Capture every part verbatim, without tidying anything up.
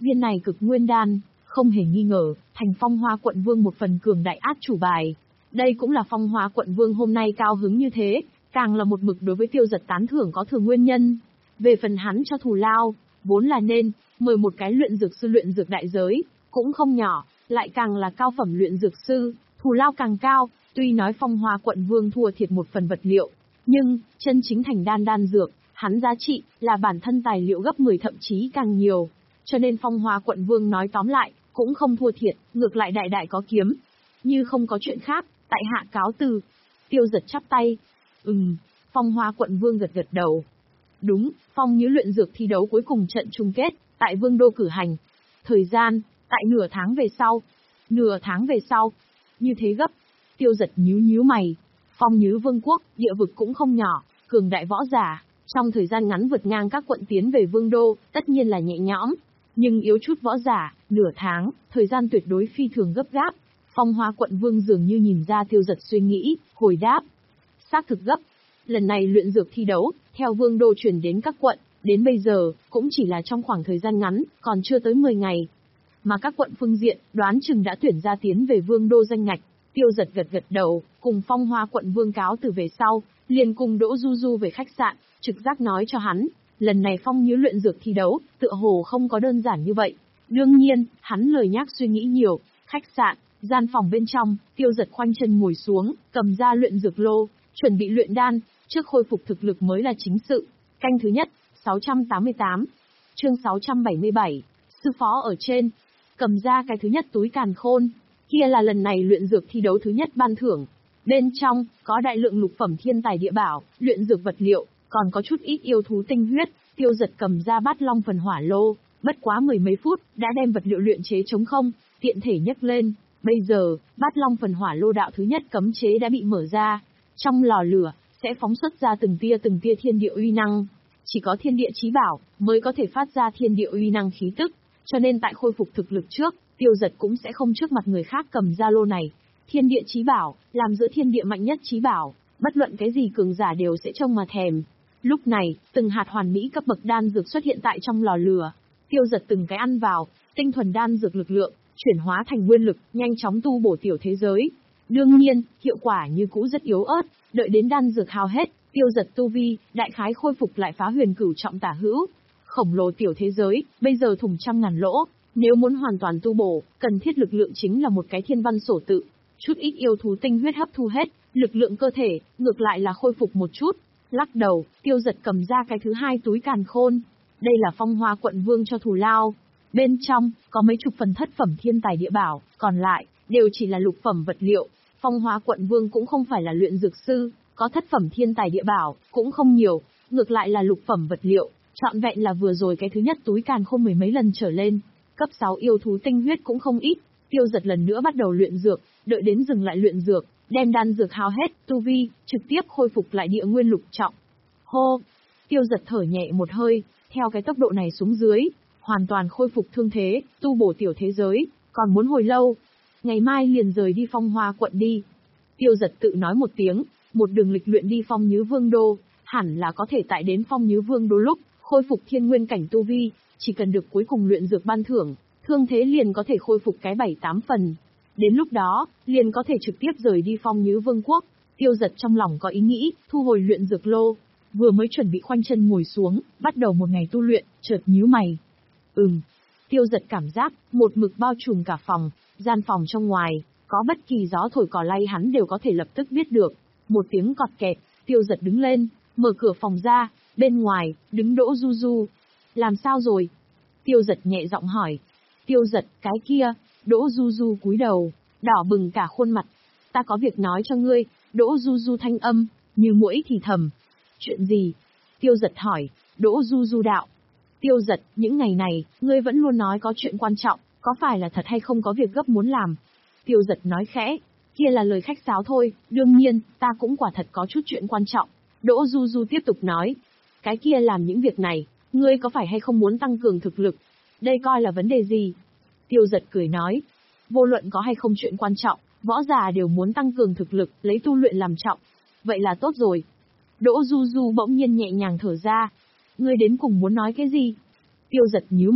Viên này cực nguyên đan, không hề nghi ngờ, thành Phong Hoa Quận Vương một phần cường đại át chủ bài. Đây cũng là Phong Hoa Quận Vương hôm nay cao hứng như thế, càng là một mực đối với Tiêu Dật tán thưởng có thừa nguyên nhân. Về phần hắn cho thù lao, vốn là nên, mời một cái luyện dược sư luyện dược đại giới, cũng không nhỏ, lại càng là cao phẩm luyện dược sư, thù lao càng cao, tuy nói Phong Hoa Quận Vương thua thiệt một phần vật liệu, nhưng, chân chính thành đan đan dược, hắn giá trị, là bản thân tài liệu gấp mười thậm chí càng nhiều. Cho nên Phong Hoa Quận Vương nói tóm lại, cũng không thua thiệt, ngược lại đại đại có kiếm. Như không có chuyện khác, tại hạ cáo từ. Tiêu Dật chắp tay. Ừm, Phong Hoa Quận Vương gật gật đầu. Đúng, Phong Nhứ luyện dược thi đấu cuối cùng trận chung kết, tại Vương Đô cử hành. Thời gian, tại nửa tháng về sau. Nửa tháng về sau. Như thế gấp. Tiêu Dật nhíu nhíu mày. Phong Nhứ Vương quốc, địa vực cũng không nhỏ, cường đại võ giả. Trong thời gian ngắn vượt ngang các quận tiến về Vương Đô, tất nhiên là nhẹ nhõm. Nhưng yếu chút võ giả, nửa tháng, thời gian tuyệt đối phi thường gấp gáp. Phong Hoa Quận Vương dường như nhìn ra Tiêu Dật suy nghĩ, hồi đáp. Xác thực gấp. Lần này luyện dược thi đấu, theo Vương Đô chuyển đến các quận, đến bây giờ, cũng chỉ là trong khoảng thời gian ngắn, còn chưa tới mười ngày. Mà các quận phương diện, đoán chừng đã tuyển ra tiến về Vương Đô danh ngạch. Tiêu Dật gật gật đầu, cùng Phong Hoa Quận Vương cáo từ về sau, liền cùng Đỗ Du Du về khách sạn, trực giác nói cho hắn, lần này Phong Nhứ luyện dược thi đấu, tựa hồ không có đơn giản như vậy. Đương nhiên, hắn lời nhắc suy nghĩ nhiều, khách sạn, gian phòng bên trong, Tiêu Dật khoanh chân ngồi xuống, cầm ra luyện dược lô, chuẩn bị luyện đan, trước khôi phục thực lực mới là chính sự. Canh thứ nhất, sáu trăm tám mươi tám, chương sáu trăm bảy mươi bảy, sư phó ở trên, cầm ra cái thứ nhất túi càn khôn, kia là lần này luyện dược thi đấu thứ nhất ban thưởng. Bên trong, có đại lượng lục phẩm thiên tài địa bảo, luyện dược vật liệu, còn có chút ít yêu thú tinh huyết. Tiêu Dật cầm ra bát long phần hỏa lô, bất quá mười mấy phút, đã đem vật liệu luyện chế trống không, tiện thể nhấc lên. Bây giờ, bát long phần hỏa lô đạo thứ nhất cấm chế đã bị mở ra. Trong lò lửa, sẽ phóng xuất ra từng tia từng tia thiên địa uy năng. Chỉ có thiên địa chí bảo, mới có thể phát ra thiên địa uy năng khí tức. Cho nên tại khôi phục thực lực trước, Tiêu Dật cũng sẽ không trước mặt người khác cầm ra lô này. Thiên địa chí bảo, làm giữa thiên địa mạnh nhất chí bảo, bất luận cái gì cường giả đều sẽ trông mà thèm. Lúc này, từng hạt hoàn mỹ cấp bậc đan dược xuất hiện tại trong lò lửa. Tiêu Dật từng cái ăn vào, tinh thuần đan dược lực lượng, chuyển hóa thành nguyên lực, nhanh chóng tu bổ tiểu thế giới. Đương nhiên, hiệu quả như cũ rất yếu ớt, đợi đến đan dược hao hết, Tiêu Dật tu vi, đại khái khôi phục lại phá huyền cửu trọng tả hữu. Khổng lồ tiểu thế giới, bây giờ thủng trăm ngàn lỗ, nếu muốn hoàn toàn tu bổ, cần thiết lực lượng chính là một cái thiên văn sổ tự. Chút ít yêu thú tinh huyết hấp thu hết, lực lượng cơ thể, ngược lại là khôi phục một chút. Lắc đầu, Tiêu Dật cầm ra cái thứ hai túi càn khôn. Đây là Phong Hoa Quận Vương cho thù lao. Bên trong, có mấy chục phần thất phẩm thiên tài địa bảo, còn lại, đều chỉ là lục phẩm vật liệu. Phong Hoa Quận Vương cũng không phải là luyện dược sư, có thất phẩm thiên tài địa bảo, cũng không nhiều, ngược lại là lục phẩm vật liệu. Trọn vẹn là vừa rồi cái thứ nhất túi càn khôn mười mấy lần trở lên. Cấp sáu yêu thú tinh huyết cũng không ít. Tiêu Dật lần nữa bắt đầu luyện dược, đợi đến dừng lại luyện dược, đem đan dược hao hết, tu vi, trực tiếp khôi phục lại địa nguyên lục trọng. Hô! Tiêu Dật thở nhẹ một hơi, theo cái tốc độ này xuống dưới, hoàn toàn khôi phục thương thế, tu bổ tiểu thế giới, còn muốn hồi lâu. Ngày mai liền rời đi Phong Hoa quận đi. Tiêu Dật tự nói một tiếng, một đường lịch luyện đi Phong Nhứ Vương Đô, hẳn là có thể tại đến Phong Nhứ Vương Đô lúc, khôi phục thiên nguyên cảnh tu vi, chỉ cần được cuối cùng luyện dược ban thưởng, thương thế liền có thể khôi phục cái bảy tám phần. Đến lúc đó, liền có thể trực tiếp rời đi Phong Nhứ Vương quốc. Tiêu Dật trong lòng có ý nghĩ, thu hồi luyện dược lô, vừa mới chuẩn bị khoanh chân ngồi xuống, bắt đầu một ngày tu luyện, chợt nhíu mày. Ừm. Tiêu Dật cảm giác, một mực bao trùm cả phòng, gian phòng trong ngoài, có bất kỳ gió thổi cỏ lay hắn đều có thể lập tức biết được. Một tiếng cọt kẹt, Tiêu Dật đứng lên, mở cửa phòng ra, bên ngoài, đứng Đỗ Du Du. Làm sao rồi? Tiêu Dật nhẹ giọng hỏi. Tiêu Dật, cái kia, Đỗ Du Du cúi đầu, đỏ bừng cả khuôn mặt. Ta có việc nói cho ngươi, Đỗ Du Du thanh âm, như muỗi thì thầm. Chuyện gì? Tiêu Dật hỏi. Đỗ Du Du đạo. Tiêu Dật, những ngày này, ngươi vẫn luôn nói có chuyện quan trọng, có phải là thật hay không có việc gấp muốn làm? Tiêu Dật nói khẽ. Kia là lời khách sáo thôi, đương nhiên, ta cũng quả thật có chút chuyện quan trọng. Đỗ Du Du tiếp tục nói. Cái kia làm những việc này, ngươi có phải hay không muốn tăng cường thực lực? Đây coi là vấn đề gì? Tiêu Dật cười nói. Vô luận có hay không chuyện quan trọng, võ giả đều muốn tăng cường thực lực, lấy tu luyện làm trọng. Vậy là tốt rồi. Đỗ Du Du bỗng nhiên nhẹ nhàng thở ra. Ngươi đến cùng muốn nói cái gì? Tiêu Dật nhíu mày.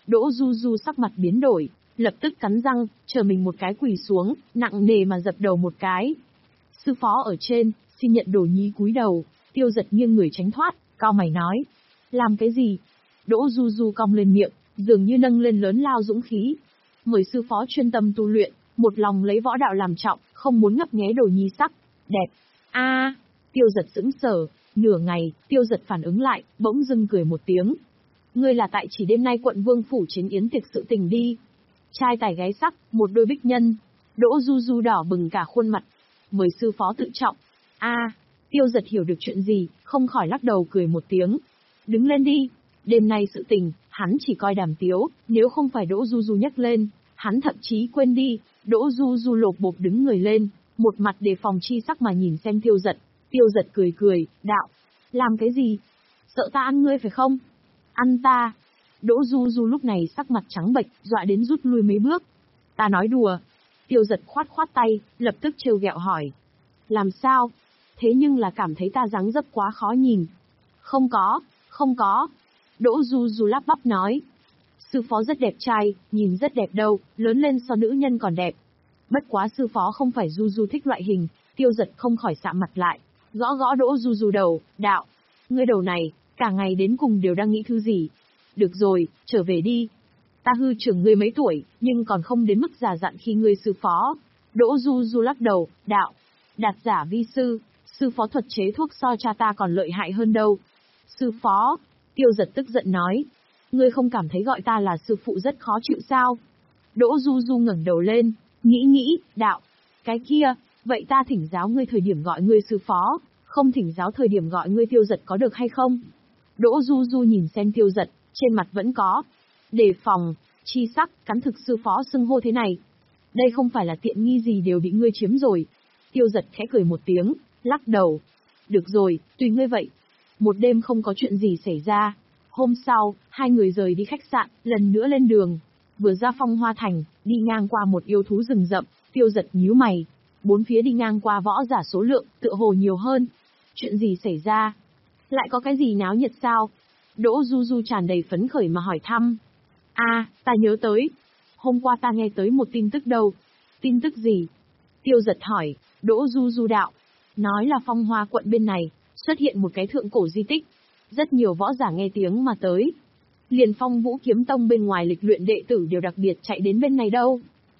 Đỗ Du Du sắc mặt biến đổi, lập tức cắn răng, chờ mình một cái quỳ xuống, nặng nề mà dập đầu một cái. Sư phó ở trên, xin nhận đồ nhi cúi đầu. Tiêu Giật nghiêng người tránh thoát, cao mày nói. Làm cái gì? Đỗ Du Du cong lên miệng, dường như nâng lên lớn lao dũng khí. Mời sư phó chuyên tâm tu luyện, một lòng lấy võ đạo làm trọng, không muốn ngấp nghé đồ nhi sắc, đẹp. A, Tiêu Giật sững sờ, nửa ngày, Tiêu Giật phản ứng lại, bỗng dưng cười một tiếng. Ngươi là tại chỉ đêm nay quận vương phủ chiến yến tiệc sự tình đi. Trai tài gái sắc, một đôi bích nhân. Đỗ Du Du đỏ bừng cả khuôn mặt. Mời sư phó tự trọng. A, Tiêu Giật hiểu được chuyện gì, không khỏi lắc đầu cười một tiếng. Đứng lên đi. Đêm nay sự tình, hắn chỉ coi đàm tiếu, nếu không phải Đỗ Du Du nhắc lên, hắn thậm chí quên đi. Đỗ Du Du lộp bộp đứng người lên, một mặt đề phòng chi sắc mà nhìn xem Tiêu Giật. Tiêu Giật cười cười, đạo. Làm cái gì? Sợ ta ăn ngươi phải không? Ăn ta. Đỗ Du Du lúc này sắc mặt trắng bệch, dọa đến rút lui mấy bước. Ta nói đùa. Tiêu Giật khoát khoát tay, lập tức trêu ghẹo hỏi. Làm sao? Thế nhưng là cảm thấy ta dáng dấp quá khó nhìn. Không có, không có. Đỗ Du Du lắp bắp nói. Sư phó rất đẹp trai, nhìn rất đẹp đâu, lớn lên so nữ nhân còn đẹp. Bất quá sư phó không phải Du Du thích loại hình. Tiêu Giật không khỏi sạm mặt lại, gõ gõ Đỗ Du Du đầu, đạo. Ngươi đầu này, cả ngày đến cùng đều đang nghĩ thứ gì? Được rồi, trở về đi. Ta hư trưởng ngươi mấy tuổi, nhưng còn không đến mức già dặn khi ngươi sư phó. Đỗ Du Du lắc đầu, đạo. Đạt giả vi sư, sư phó thuật chế thuốc so cha ta còn lợi hại hơn đâu. Sư phó, Tiêu Giật tức giận nói. Ngươi không cảm thấy gọi ta là sư phụ rất khó chịu sao? Đỗ Du Du ngẩng đầu lên, nghĩ nghĩ, đạo. Cái kia, vậy ta thỉnh giáo ngươi thời điểm gọi ngươi sư phó, không thỉnh giáo thời điểm gọi ngươi Tiêu Giật có được hay không? Đỗ Du Du nhìn xem Tiêu Giật, trên mặt vẫn có đề phòng, chi sắc, cắn thực sư phó xưng hô thế này. Đây không phải là tiện nghi gì đều bị ngươi chiếm rồi. Tiêu Giật khẽ cười một tiếng, lắc đầu. Được rồi, tùy ngươi vậy. Một đêm không có chuyện gì xảy ra. Hôm sau, hai người rời đi khách sạn, lần nữa lên đường. Vừa ra Phong Hoa Thành, đi ngang qua một yêu thú rừng rậm, Tiêu Giật nhíu mày. Bốn phía đi ngang qua võ giả số lượng, tựa hồ nhiều hơn. Chuyện gì xảy ra? Lại có cái gì náo nhiệt sao? Đỗ Du Du tràn đầy phấn khởi mà hỏi thăm. A, à, ta nhớ tới. Hôm qua ta nghe tới một tin tức đâu. Tin tức gì? Tiêu Giật hỏi. Đỗ Du Du đạo. Nói là Phong Hoa quận bên này, xuất hiện một cái thượng cổ di tích. Rất nhiều võ giả nghe tiếng mà tới. Liền Phong Vũ Kiếm Tông bên ngoài lịch luyện đệ tử đều đặc biệt chạy đến bên này đâu.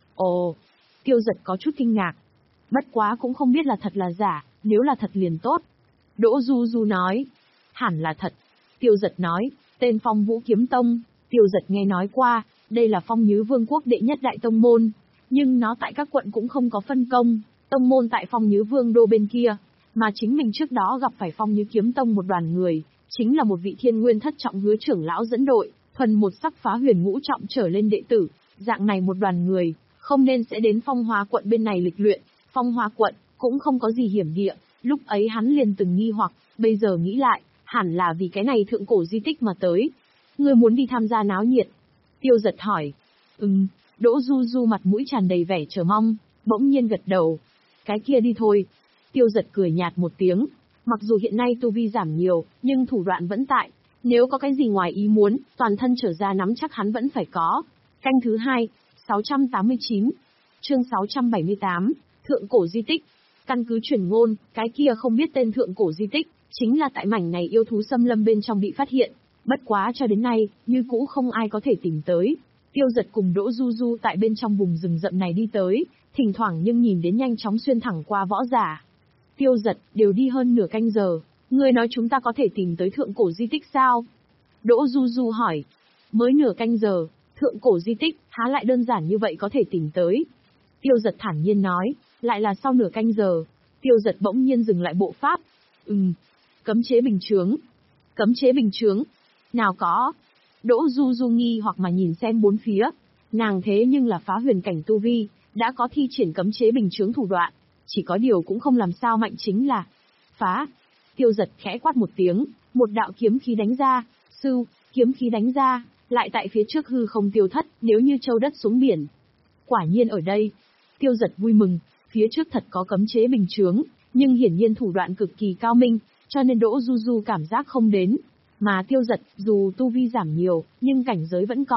Ồ, Tiêu Giật có chút kinh ngạc. Bất quá cũng không biết là thật là giả, nếu là thật liền tốt. Đỗ Du Du nói. Hẳn là thật. Tiêu Giật nói, tên Phong Vũ Kiếm Tông, Tiêu Giật nghe nói qua, đây là Phong Nhứ Vương quốc đệ nhất đại tông môn, nhưng nó tại các quận cũng không có phân công, tông môn tại Phong Nhứ Vương đô bên kia, mà chính mình trước đó gặp phải Phong Nhứ Kiếm Tông một đoàn người, chính là một vị thiên nguyên thất trọng hứa trưởng lão dẫn đội, thuần một sắc phá huyền ngũ trọng trở lên đệ tử, dạng này một đoàn người, không nên sẽ đến Phong Hoa quận bên này lịch luyện, Phong Hoa quận cũng không có gì hiểm địa, lúc ấy hắn liền từng nghi hoặc, bây giờ nghĩ lại, hẳn là vì cái này thượng cổ di tích mà tới. Ngươi muốn đi tham gia náo nhiệt? Tiêu Giật hỏi. Ừm, Đỗ Du Du mặt mũi tràn đầy vẻ chờ mong, bỗng nhiên gật đầu. Cái kia đi thôi. Tiêu Giật cười nhạt một tiếng, mặc dù hiện nay tu vi giảm nhiều, nhưng thủ đoạn vẫn tại. Nếu có cái gì ngoài ý muốn, toàn thân trở ra nắm chắc hắn vẫn phải có. Canh thứ hai, sáu trăm tám mươi chín. Chương sáu trăm bảy mươi tám, thượng cổ di tích. Căn cứ truyền ngôn, cái kia không biết tên thượng cổ di tích, chính là tại mảnh này yêu thú xâm lâm bên trong bị phát hiện. Bất quá cho đến nay, như cũ không ai có thể tìm tới. Tiêu Giật cùng Đỗ Du Du tại bên trong vùng rừng rậm này đi tới, thỉnh thoảng nhưng nhìn đến nhanh chóng xuyên thẳng qua võ giả. Tiêu Giật, đều đi hơn nửa canh giờ, ngươi nói chúng ta có thể tìm tới thượng cổ di tích sao? Đỗ Du Du hỏi. Mới nửa canh giờ, thượng cổ di tích, há lại đơn giản như vậy có thể tìm tới? Tiêu Giật thản nhiên nói, lại là sau nửa canh giờ. Tiêu Giật bỗng nhiên dừng lại bộ pháp. Ừm, cấm chế bình chướng. Cấm chế bình chướng? Nào có. Đỗ Du Du nghi hoặc mà nhìn xem bốn phía. Nàng thế nhưng là phá huyền cảnh tu vi, đã có thi triển cấm chế bình chướng thủ đoạn. Chỉ có điều cũng không làm sao mạnh chính là phá. Tiêu Giật khẽ quát một tiếng, một đạo kiếm khí đánh ra. Sưu, kiếm khí đánh ra, lại tại phía trước hư không tiêu thất, nếu như châu đất xuống biển. Quả nhiên ở đây. Tiêu Giật vui mừng, phía trước thật có cấm chế bình chướng, nhưng hiển nhiên thủ đoạn cực kỳ cao minh, cho nên Đỗ Du Du cảm giác không đến. Mà Tiêu Giật, dù tu vi giảm nhiều, nhưng cảnh giới vẫn còn,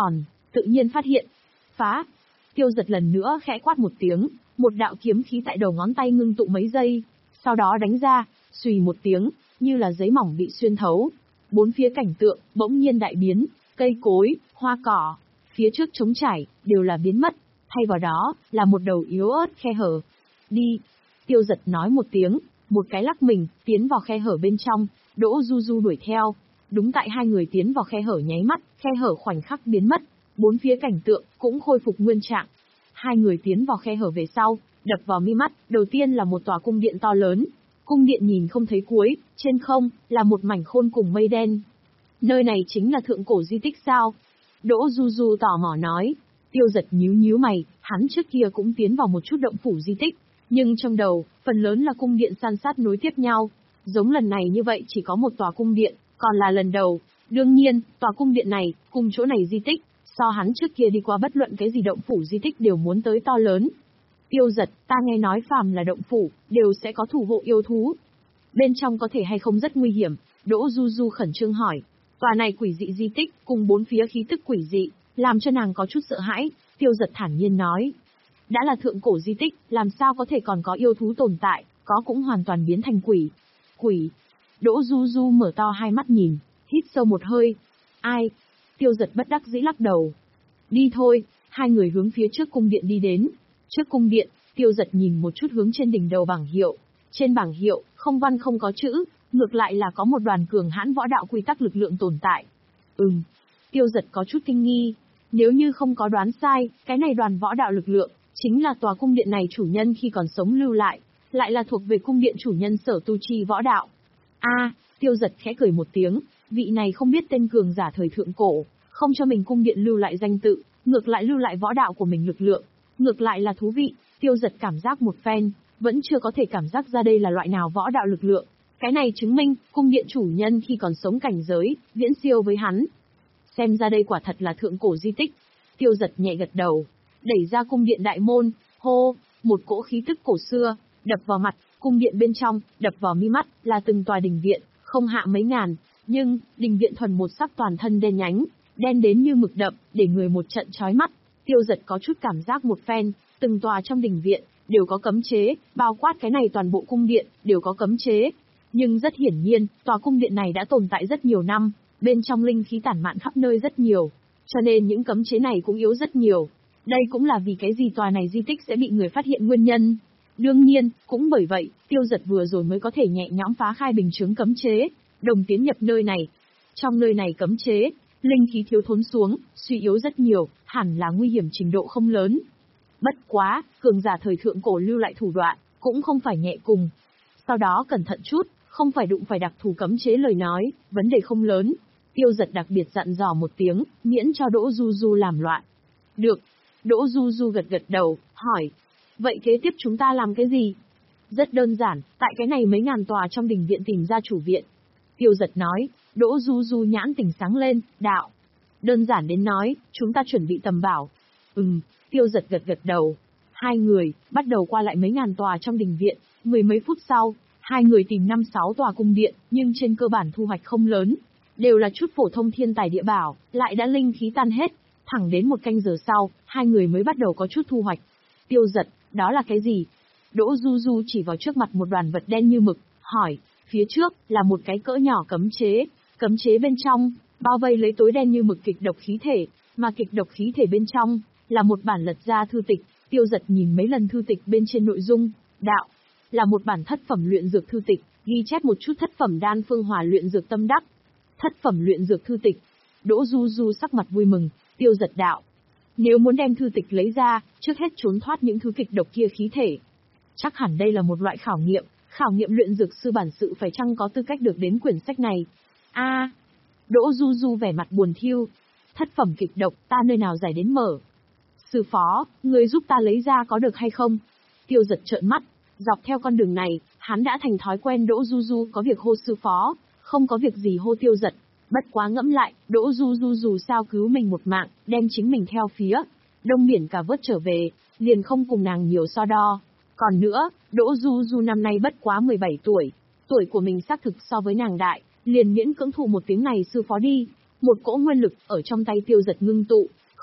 tự nhiên phát hiện. Phá! Tiêu Giật lần nữa khẽ quát một tiếng, một đạo kiếm khí tại đầu ngón tay ngưng tụ mấy giây, sau đó đánh ra, xùy một tiếng, như là giấy mỏng bị xuyên thấu. Bốn phía cảnh tượng bỗng nhiên đại biến, cây cối, hoa cỏ, phía trước trống trải đều là biến mất, thay vào đó là một đầu yếu ớt khe hở. Đi! Tiêu Giật nói một tiếng, một cái lắc mình, tiến vào khe hở bên trong, Đỗ Du Du đuổi theo. Đúng tại hai người tiến vào khe hở nháy mắt, khe hở khoảnh khắc biến mất, bốn phía cảnh tượng cũng khôi phục nguyên trạng. Hai người tiến vào khe hở về sau, đập vào mi mắt, đầu tiên là một tòa cung điện to lớn. Cung điện nhìn không thấy cuối, trên không là một mảnh khôn cùng mây đen. Nơi này chính là thượng cổ di tích sao? Đỗ Du Du tò mò nói. Tiêu Giật nhíu nhíu mày, hắn trước kia cũng tiến vào một chút động phủ di tích, nhưng trong đầu, phần lớn là cung điện san sát nối tiếp nhau. Giống lần này như vậy chỉ có một tòa cung điện, còn là lần đầu. Đương nhiên, tòa cung điện này, cùng chỗ này di tích, so hắn trước kia đi qua bất luận cái gì động phủ di tích đều muốn tới to lớn. Tiêu Giật, ta nghe nói phàm là động phủ, đều sẽ có thủ hộ yêu thú. Bên trong có thể hay không rất nguy hiểm? Đỗ Du Du khẩn trương hỏi. Tòa này quỷ dị di tích, cùng bốn phía khí tức quỷ dị, làm cho nàng có chút sợ hãi. Tiêu Giật thản nhiên nói. Đã là thượng cổ di tích, làm sao có thể còn có yêu thú tồn tại, có cũng hoàn toàn biến thành quỷ. Quỷ? Đỗ Du Du mở to hai mắt nhìn, hít sâu một hơi. Ai? Tiêu Giật bất đắc dĩ lắc đầu. Đi thôi, hai người hướng phía trước cung điện đi đến. Trước cung điện, Tiêu Giật nhìn một chút hướng trên đỉnh đầu bảng hiệu. Trên bảng hiệu, không văn không có chữ, ngược lại là có một đoàn cường hãn võ đạo quy tắc lực lượng tồn tại. Ừm. Tiêu Giật có chút kinh nghi. Nếu như không có đoán sai, cái này đoàn võ đạo lực lượng, chính là tòa cung điện này chủ nhân khi còn sống lưu lại, lại là thuộc về cung điện chủ nhân sở tu trì võ đạo. A, à, Tiêu Giật khẽ cười một tiếng, vị này không biết tên cường giả thời thượng cổ, không cho mình cung điện lưu lại danh tự, ngược lại lưu lại võ đạo của mình lực lượng, ngược lại là thú vị. Tiêu Giật cảm giác một phen, vẫn chưa có thể cảm giác ra đây là loại nào võ đạo lực lượng. Cái này chứng minh, cung điện chủ nhân khi còn sống cảnh giới, viễn siêu với hắn. Xem ra đây quả thật là thượng cổ di tích. Tiêu Giật nhẹ gật đầu, đẩy ra cung điện đại môn, hô, một cỗ khí tức cổ xưa, đập vào mặt, cung điện bên trong, đập vào mi mắt, là từng tòa đình viện, không hạ mấy ngàn, nhưng, đình viện thuần một sắc toàn thân đen nhánh, đen đến như mực đậm, để người một trận chói mắt. Tiêu Giật có chút cảm giác một phen, từng tòa trong đình viện, đều có cấm chế, bao quát cái này toàn bộ cung điện, đều có cấm chế. Nhưng rất hiển nhiên, tòa cung điện này đã tồn tại rất nhiều năm, bên trong linh khí tản mạn khắp nơi rất nhiều, cho nên những cấm chế này cũng yếu rất nhiều. Đây cũng là vì cái gì tòa này di tích sẽ bị người phát hiện nguyên nhân. Đương nhiên, cũng bởi vậy, Tiêu Giật vừa rồi mới có thể nhẹ nhõm phá khai bình chướng cấm chế, đồng tiến nhập nơi này. Trong nơi này cấm chế, linh khí thiếu thốn xuống, suy yếu rất nhiều, hẳn là nguy hiểm trình độ không lớn. Bất quá, cường giả thời thượng cổ lưu lại thủ đoạn, cũng không phải nhẹ cùng. Sau đó cẩn thận chút, không phải đụng phải đặc thù cấm chế lời nói, vấn đề không lớn. Tiêu Giật đặc biệt dặn dò một tiếng, miễn cho Đỗ Du Du làm loạn. Được. Đỗ Du Du gật gật đầu, hỏi. Vậy kế tiếp chúng ta làm cái gì? Rất đơn giản, tại cái này mấy ngàn tòa trong đình viện tìm ra chủ viện. Tiêu Giật nói. Đỗ Du Du nhãn tỉnh sáng lên, đạo. Đơn giản đến nói, chúng ta chuẩn bị tầm bảo. Ừm, Tiêu Giật gật gật đầu. Hai người, bắt đầu qua lại mấy ngàn tòa trong đình viện, mười mấy phút sau, hai người tìm năm sáu tòa cung điện, nhưng trên cơ bản thu hoạch không lớn. Đều là chút phổ thông thiên tài địa bảo, lại đã linh khí tan hết. Thẳng đến một canh giờ sau, hai người mới bắt đầu có chút thu hoạch. Tiêu Giật, đó là cái gì? Đỗ Du Du chỉ vào trước mặt một đoàn vật đen như mực, hỏi. Phía trước, là một cái cỡ nhỏ cấm chế. Cấm chế bên trong, bao vây lấy tối đen như mực kịch độc khí thể, mà kịch độc khí thể bên trong, là một bản lật ra thư tịch. Tiêu Giật nhìn mấy lần thư tịch bên trên nội dung, đạo. Là một bản thất phẩm luyện dược thư tịch, ghi chép một chút thất phẩm đan phương hòa luyện dược tâm đắc. Thất phẩm luyện dược thư tịch. Đỗ Du Du sắc mặt vui mừng. Tiêu Giật đạo. Nếu muốn đem thư tịch lấy ra, trước hết trốn thoát những thứ kịch độc kia khí thể. Chắc hẳn đây là một loại khảo nghiệm, khảo nghiệm luyện dược sư bản sự phải chăng có tư cách được đến quyển sách này. A, à, Đỗ Du Du vẻ mặt buồn thiu. Thất phẩm kịch độc, ta nơi nào giải đến mở. Sư phó, người giúp ta lấy ra có được hay không? Tiêu Giật trợn mắt, dọc theo con đường này, hắn đã thành thói quen Đỗ Du Du có việc hô sư phó, không có việc gì hô Tiêu Giật. Bất quá ngẫm lại, Đỗ Du Du dù sao cứu mình một mạng, đem chính mình theo phía đông biển cả vớt trở về, liền không cùng nàng nhiều so đo. Còn nữa, Đỗ Du Du năm nay bất quá mười bảy tuổi, tuổi của mình xác thực so với nàng đại, liền miễn cưỡng thụ một tiếng này sư phó đi. Một cỗ nguyên lực ở trong tay Tiêu Giật ngưng tụ,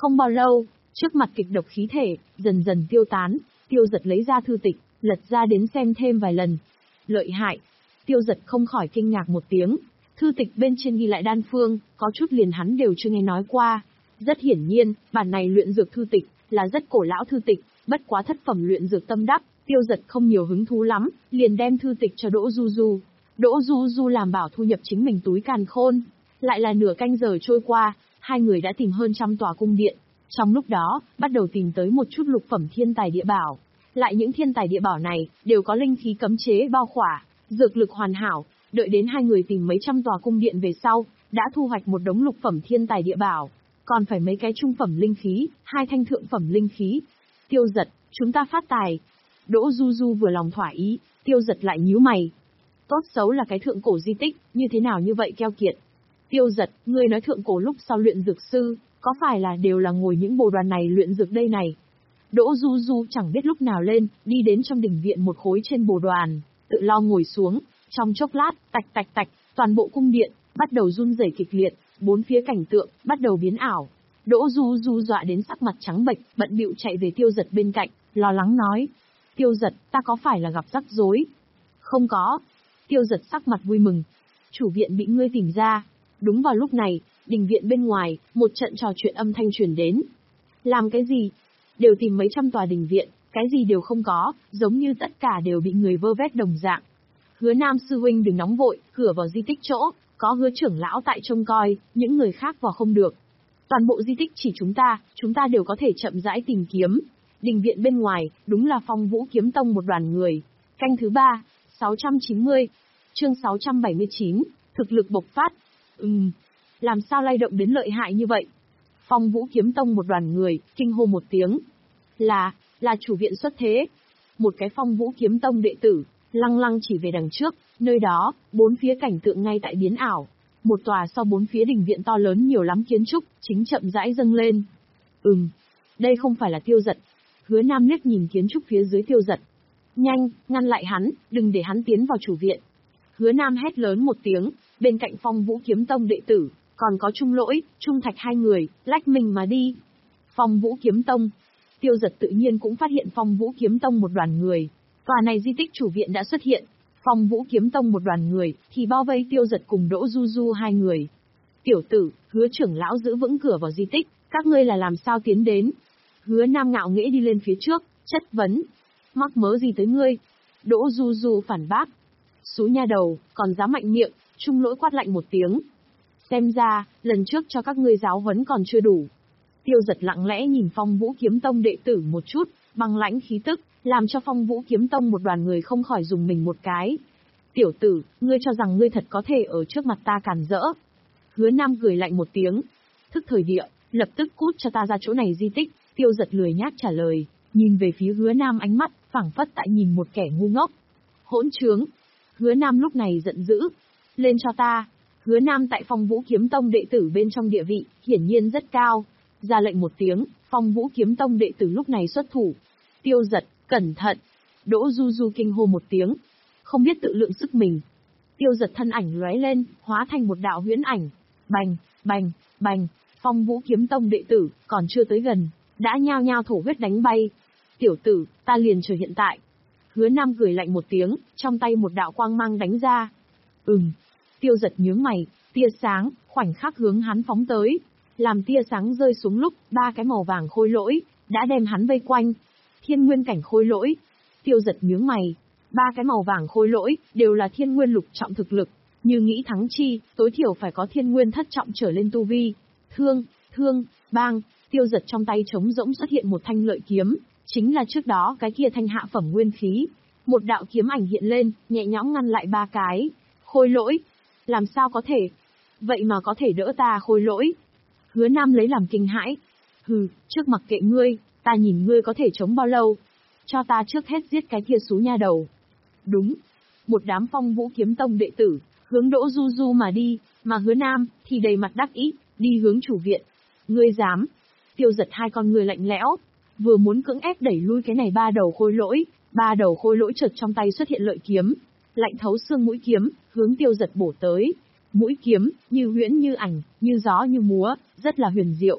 Không bao lâu, trước mặt kịch độc khí thể, dần dần tiêu tán, Tiêu Dật lấy ra thư tịch, lật ra đến xem thêm vài lần. Lợi hại. Tiêu Dật không khỏi kinh ngạc một tiếng, thư tịch bên trên ghi lại đan phương, có chút liền hắn đều chưa nghe nói qua. Rất hiển nhiên, bản này luyện dược thư tịch, là rất cổ lão thư tịch, bất quá thất phẩm luyện dược tâm đắc, Tiêu Dật không nhiều hứng thú lắm, liền đem thư tịch cho Đỗ Du Du. Đỗ Du Du làm bảo thu nhập chính mình túi càn khôn. Lại là nửa canh giờ trôi qua, hai người đã tìm hơn trăm tòa cung điện. Trong lúc đó, bắt đầu tìm tới một chút lục phẩm thiên tài địa bảo. Lại những thiên tài địa bảo này, đều có linh khí cấm chế bao khỏa, dược lực hoàn hảo. Đợi đến hai người tìm mấy trăm tòa cung điện về sau, đã thu hoạch một đống lục phẩm thiên tài địa bảo. Còn phải mấy cái trung phẩm linh khí, hai thanh thượng phẩm linh khí. Tiêu Dật, chúng ta phát tài. Đỗ Du Du vừa lòng thỏa ý, Tiêu Dật lại nhíu mày. Tốt xấu là cái thượng cổ di tích, như thế nào như vậy keo kiệt. Tiêu Dật, ngươi nói thượng cổ lúc sau luyện dược sư, có phải là đều là ngồi những bồ đoàn này luyện dược đây này? Đỗ Du Du chẳng biết lúc nào lên, đi đến trong đình viện một khối trên bồ đoàn, tự lo ngồi xuống, trong chốc lát, tạch tạch tạch, toàn bộ cung điện, bắt đầu run rẩy kịch liệt, bốn phía cảnh tượng, bắt đầu biến ảo. Đỗ Du Du dọa đến sắc mặt trắng bệch, bận bịu chạy về Tiêu Dật bên cạnh, lo lắng nói. Tiêu Dật, ta có phải là gặp rắc rối? Không có. Tiêu Dật sắc mặt vui mừng. Chủ viện bị ngươi tìm ra. Đúng vào lúc này, đình viện bên ngoài, một trận trò chuyện âm thanh truyền đến. Làm cái gì? Đều tìm mấy trăm tòa đình viện, cái gì đều không có, giống như tất cả đều bị người vơ vét đồng dạng. Hứa Nam sư huynh đừng nóng vội, cửa vào di tích chỗ, có Hứa trưởng lão tại trông coi, những người khác vào không được. Toàn bộ di tích chỉ chúng ta, chúng ta đều có thể chậm rãi tìm kiếm. Đình viện bên ngoài, đúng là Phong Vũ Kiếm Tông một đoàn người. Canh thứ ba, sáu trăm chín mươi, chương sáu trăm bảy mươi chín, thực lực bộc phát. Ừm, làm sao lay động đến lợi hại như vậy? Phong Vũ Kiếm Tông một đoàn người, kinh hô một tiếng. Là, là chủ viện xuất thế. Một cái Phong Vũ Kiếm Tông đệ tử, lăng lăng chỉ về đằng trước, nơi đó, bốn phía cảnh tượng ngay tại biến ảo. Một tòa sau bốn phía đình viện to lớn nhiều lắm kiến trúc, chính chậm rãi dâng lên. Ừm, đây không phải là Tiêu Dật. Hứa Nam liếc nhìn kiến trúc phía dưới Tiêu Dật. Nhanh, ngăn lại hắn, đừng để hắn tiến vào chủ viện. Hứa Nam hét lớn một tiếng, bên cạnh Phong Vũ Kiếm Tông đệ tử, còn có Trung Lỗi, Trung Thạch hai người, lách mình mà đi. Phong Vũ Kiếm Tông. Tiêu Dật tự nhiên cũng phát hiện Phong Vũ Kiếm Tông một đoàn người. Tòa này di tích chủ viện đã xuất hiện. Phong Vũ Kiếm Tông một đoàn người, thì bao vây Tiêu Dật cùng Đỗ Du Du hai người. Tiểu tử, Hứa trưởng lão giữ vững cửa vào di tích, các ngươi là làm sao tiến đến? Hứa Nam ngạo nghễ đi lên phía trước, chất vấn. Mắc mớ gì tới ngươi? Đỗ Du Du phản bác. Xú nha đầu, còn dám mạnh miệng, Trung Lỗi quát lạnh một tiếng. Xem ra, lần trước cho các ngươi giáo huấn còn chưa đủ. Tiêu Dật lặng lẽ nhìn Phong Vũ Kiếm Tông đệ tử một chút, băng lãnh khí tức, làm cho Phong Vũ Kiếm Tông một đoàn người không khỏi dùng mình một cái. Tiểu tử, ngươi cho rằng ngươi thật có thể ở trước mặt ta cản rỡ. Hứa Nam cười lạnh một tiếng. Thức thời địa, lập tức cút cho ta ra chỗ này di tích. Tiêu Dật lười nhác trả lời, nhìn về phía Hứa Nam ánh mắt, phảng phất tại nhìn một kẻ ngu ngốc. Hỗn trướng. Hứa Nam lúc này giận dữ. Lên cho ta. Hứa Nam tại Phong Vũ Kiếm Tông đệ tử bên trong địa vị, hiển nhiên rất cao. Ra lệnh một tiếng, Phong Vũ Kiếm Tông đệ tử lúc này xuất thủ. Tiêu Dật, cẩn thận. Đỗ Du Du kinh hô một tiếng. Không biết tự lượng sức mình. Tiêu Dật thân ảnh lóe lên, hóa thành một đạo huyễn ảnh. Bành, bành, bành. Phong Vũ Kiếm Tông đệ tử, còn chưa tới gần, đã nhao nhao thổ huyết đánh bay. Tiểu tử, ta liền chờ hiện tại. Hứa Nam cười lạnh một tiếng, trong tay một đạo quang mang đánh ra. Ừm. Tiêu Dật nhướng mày, tia sáng, khoảnh khắc hướng hắn phóng tới. Làm tia sáng rơi xuống lúc, ba cái màu vàng khôi lỗi, đã đem hắn vây quanh. Thiên nguyên cảnh khôi lỗi. Tiêu Dật nhướng mày. Ba cái màu vàng khôi lỗi, đều là thiên nguyên lục trọng thực lực. Như nghĩ thắng chi, tối thiểu phải có thiên nguyên thất trọng trở lên tu vi. Thương, thương, bang. Tiêu Dật trong tay trống rỗng xuất hiện một thanh lợi kiếm, chính là trước đó cái kia thanh hạ phẩm nguyên khí. Một đạo kiếm ảnh hiện lên, nhẹ nhõm ngăn lại ba cái khôi lỗi. Làm sao có thể? Vậy mà có thể đỡ ta khôi lỗi. Hứa Nam lấy làm kinh hãi. Hừ, trước mặc kệ ngươi, ta nhìn ngươi có thể chống bao lâu. Cho ta trước hết giết cái kia xú nha đầu. Đúng. Một đám Phong Vũ Kiếm Tông đệ tử, hướng Đỗ Du Du mà đi, mà Hứa Nam thì đầy mặt đắc ý, đi hướng chủ viện. Ngươi dám? Tiêu Dật hai con người lạnh lẽo, vừa muốn cưỡng ép đẩy lui cái này ba đầu khôi lỗi, ba đầu khôi lỗi chợt trong tay xuất hiện lợi kiếm, lạnh thấu xương mũi kiếm, hướng Tiêu Dật bổ tới. Mũi kiếm, như huyễn như ảnh, như gió như múa, rất là huyền diệu.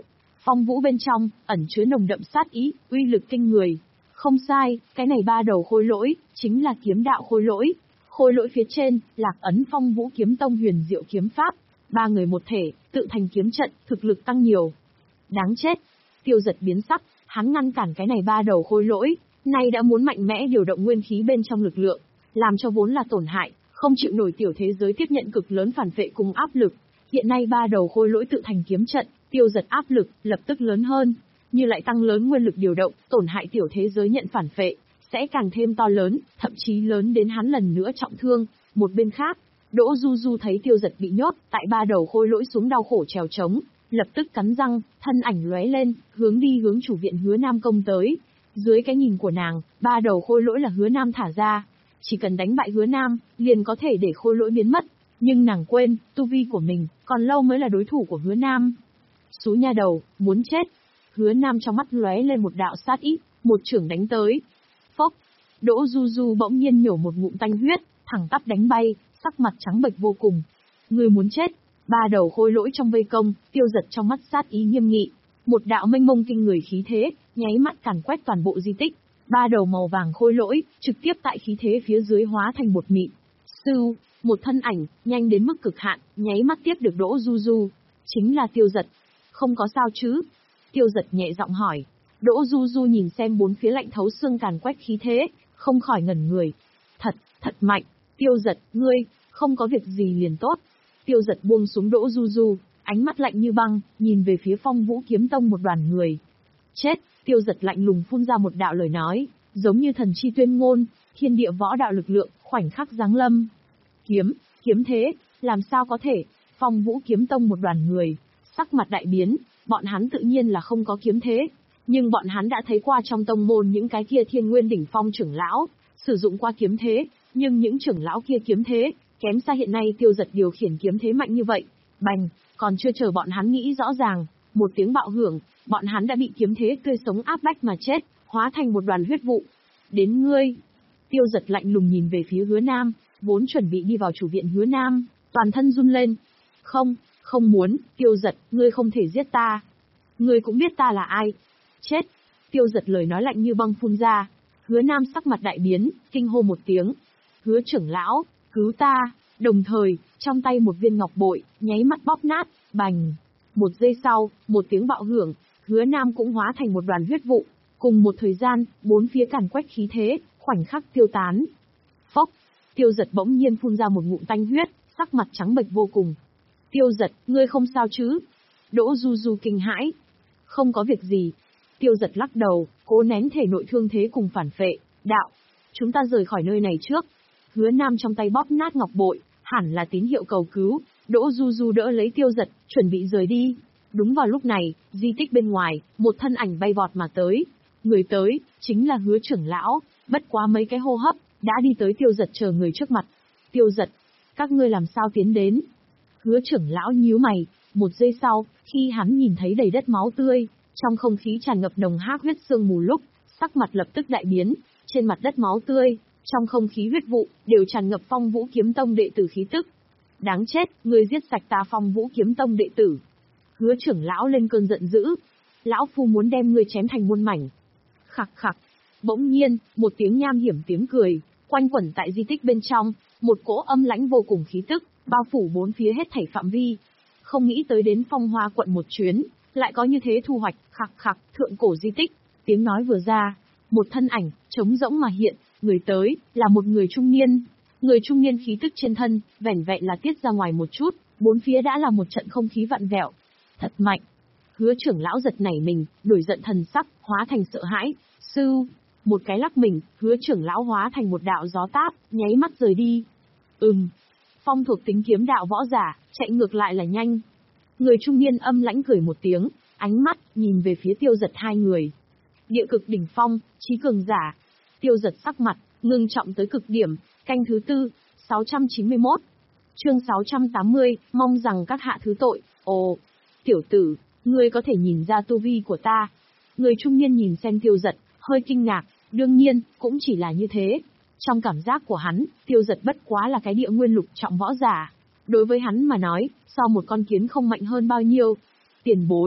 Phong vũ bên trong, ẩn chứa nồng đậm sát ý, uy lực kinh người. Không sai, cái này ba đầu khôi lỗi, chính là kiếm đạo khôi lỗi. Khôi lỗi phía trên, lạc ấn Phong Vũ Kiếm Tông huyền diệu kiếm pháp. Ba người một thể, tự thành kiếm trận, thực lực tăng nhiều. Đáng chết. Tiêu Giật biến sắc, hắn ngăn cản cái này ba đầu khôi lỗi, nay đã muốn mạnh mẽ điều động nguyên khí bên trong lực lượng, làm cho vốn là tổn hại, không chịu nổi tiểu thế giới tiếp nhận cực lớn phản vệ cùng áp lực. Hiện nay ba đầu khôi lỗi tự thành kiếm trận, Tiêu Giật áp lực lập tức lớn hơn, như lại tăng lớn nguyên lực điều động, tổn hại tiểu thế giới nhận phản phệ, sẽ càng thêm to lớn, thậm chí lớn đến hắn lần nữa trọng thương. Một bên khác, Đỗ Du Du thấy Tiêu Giật bị nhốt, tại ba đầu khôi lỗi xuống đau khổ trèo trống, lập tức cắn răng, thân ảnh lóe lên, hướng đi hướng chủ viện Hứa Nam công tới. Dưới cái nhìn của nàng, ba đầu khôi lỗi là Hứa Nam thả ra, chỉ cần đánh bại Hứa Nam, liền có thể để khôi lỗi biến mất. Nhưng nàng quên, tu vi của mình, còn lâu mới là đối thủ của Hứa Nam. Xú nha đầu, muốn chết. Hứa Nam trong mắt lóe lên một đạo sát ý, một chưởng đánh tới. Phốc, Đỗ Du Du bỗng nhiên nhổ một ngụm tanh huyết, thẳng tắp đánh bay, sắc mặt trắng bệch vô cùng. Người muốn chết. Ba đầu khôi lỗi trong vây công, Tiêu Giật trong mắt sát ý nghiêm nghị. Một đạo mênh mông kinh người khí thế, nháy mắt càn quét toàn bộ di tích. Ba đầu màu vàng khôi lỗi, trực tiếp tại khí thế phía dưới hóa thành một mịn. Sưu, một thân ảnh, nhanh đến mức cực hạn, nháy mắt tiếp được Đỗ Du Du. Chính là Tiêu Giật. Không có sao chứ? Tiêu Giật nhẹ giọng hỏi. Đỗ Du Du nhìn xem bốn phía lạnh thấu xương càn quét khí thế, không khỏi ngẩn người. Thật, thật mạnh. Tiêu Giật, ngươi, không có việc gì liền tốt. Tiêu Giật buông xuống Đỗ Du Du, ánh mắt lạnh như băng, nhìn về phía Phong Vũ Kiếm Tông một đoàn người. Chết. Tiêu Giật lạnh lùng phun ra một đạo lời nói, giống như thần chi tuyên ngôn, thiên địa võ đạo lực lượng, khoảnh khắc giáng lâm. Kiếm, kiếm thế, làm sao có thể? Phong Vũ Kiếm Tông một đoàn người, sắc mặt đại biến, bọn hắn tự nhiên là không có kiếm thế, nhưng bọn hắn đã thấy qua trong tông môn những cái kia thiên nguyên đỉnh phong trưởng lão, sử dụng qua kiếm thế, nhưng những trưởng lão kia kiếm thế, kém xa hiện nay Tiêu Giật điều khiển kiếm thế mạnh như vậy. Bành, còn chưa chờ bọn hắn nghĩ rõ ràng, một tiếng bạo hưởng, bọn hắn đã bị kiếm thế tươi sống áp bách mà chết, hóa thành một đoàn huyết vụ. Đến ngươi. Tiêu Giật lạnh lùng nhìn về phía Hứa Nam, vốn chuẩn bị đi vào chủ viện Hứa Nam, toàn thân run lên. Không, không muốn, Tiêu Giật, ngươi không thể giết ta. Ngươi cũng biết ta là ai. Chết. Tiêu Giật lời nói lạnh như băng phun ra. Hứa Nam sắc mặt đại biến, kinh hô một tiếng. Hứa trưởng lão, cứu ta. Đồng thời, trong tay một viên ngọc bội, nháy mắt bóp nát, bành. Một giây sau, một tiếng bạo hưởng, Hứa Nam cũng hóa thành một đoàn huyết vụ. Cùng một thời gian, bốn phía càn quét khí thế, khoảnh khắc tiêu tán. Phốc. Tiêu Giật bỗng nhiên phun ra một ngụm tanh huyết, sắc mặt trắng bệch vô cùng. Tiêu Giật, ngươi không sao chứ? Đỗ Du Du kinh hãi. Không có việc gì. Tiêu Giật lắc đầu, cố nén thể nội thương thế cùng phản phệ. Đạo, chúng ta rời khỏi nơi này trước. Hứa Nam trong tay bóp nát ngọc bội, hẳn là tín hiệu cầu cứu. Đỗ Du Du đỡ lấy Tiêu Giật, chuẩn bị rời đi. Đúng vào lúc này, di tích bên ngoài, một thân ảnh bay vọt mà tới. Người tới, chính là Hứa trưởng lão, bất quá mấy cái hô hấp, đã đi tới Tiêu Giật chờ người trước mặt. Tiêu Giật, các ngươi làm sao tiến đến? Hứa trưởng lão nhíu mày, một giây sau, khi hắn nhìn thấy đầy đất máu tươi, trong không khí tràn ngập nồng hắc huyết sương mù lúc, sắc mặt lập tức đại biến, trên mặt đất máu tươi, trong không khí huyết vụ, đều tràn ngập Phong Vũ Kiếm Tông đệ tử khí tức. Đáng chết, ngươi giết sạch ta Phong Vũ Kiếm Tông đệ tử. Hứa trưởng lão lên cơn giận dữ. Lão phu muốn đem ngươi chém thành muôn mảnh. Khặc khặc. Bỗng nhiên, một tiếng nham hiểm tiếng cười, quanh quẩn tại di tích bên trong, một cỗ âm lãnh vô cùng khí tức, bao phủ bốn phía hết thảy phạm vi. Không nghĩ tới đến Phong Hoa quận một chuyến, lại có như thế thu hoạch, khặc khặc, thượng cổ di tích. Tiếng nói vừa ra, một thân ảnh, trống rỗng mà hiện, người tới, là một người trung niên. Người trung niên khí tức trên thân, vẻn vẹn là tiết ra ngoài một chút, bốn phía đã là một trận không khí vặn vẹo. Thật mạnh. Hứa trưởng lão giật nảy mình, đổi giận thần sắc, hóa thành sợ hãi. Sư, một cái lắc mình, Hứa trưởng lão hóa thành một đạo gió táp, nháy mắt rời đi. Ừm. Phong thuộc tính kiếm đạo võ giả, chạy ngược lại là nhanh. Người trung niên âm lãnh cười một tiếng, ánh mắt nhìn về phía Tiêu Giật hai người. Địa cực đỉnh phong, chí cường giả. Tiêu Giật sắc mặt ngưng trọng tới cực điểm. Canh thứ tư, sáu trăm chín mươi mốt. Chương sáu trăm tám mươi, mong rằng các hạ thứ tội. Ồ, tiểu tử, ngươi có thể nhìn ra tu vi của ta. Người trung niên nhìn xem Tiêu Giật, hơi kinh ngạc, đương nhiên, cũng chỉ là như thế. Trong cảm giác của hắn, Tiêu Giật bất quá là cái địa nguyên lục trọng võ giả. Đối với hắn mà nói, so một con kiến không mạnh hơn bao nhiêu. Tiền bối,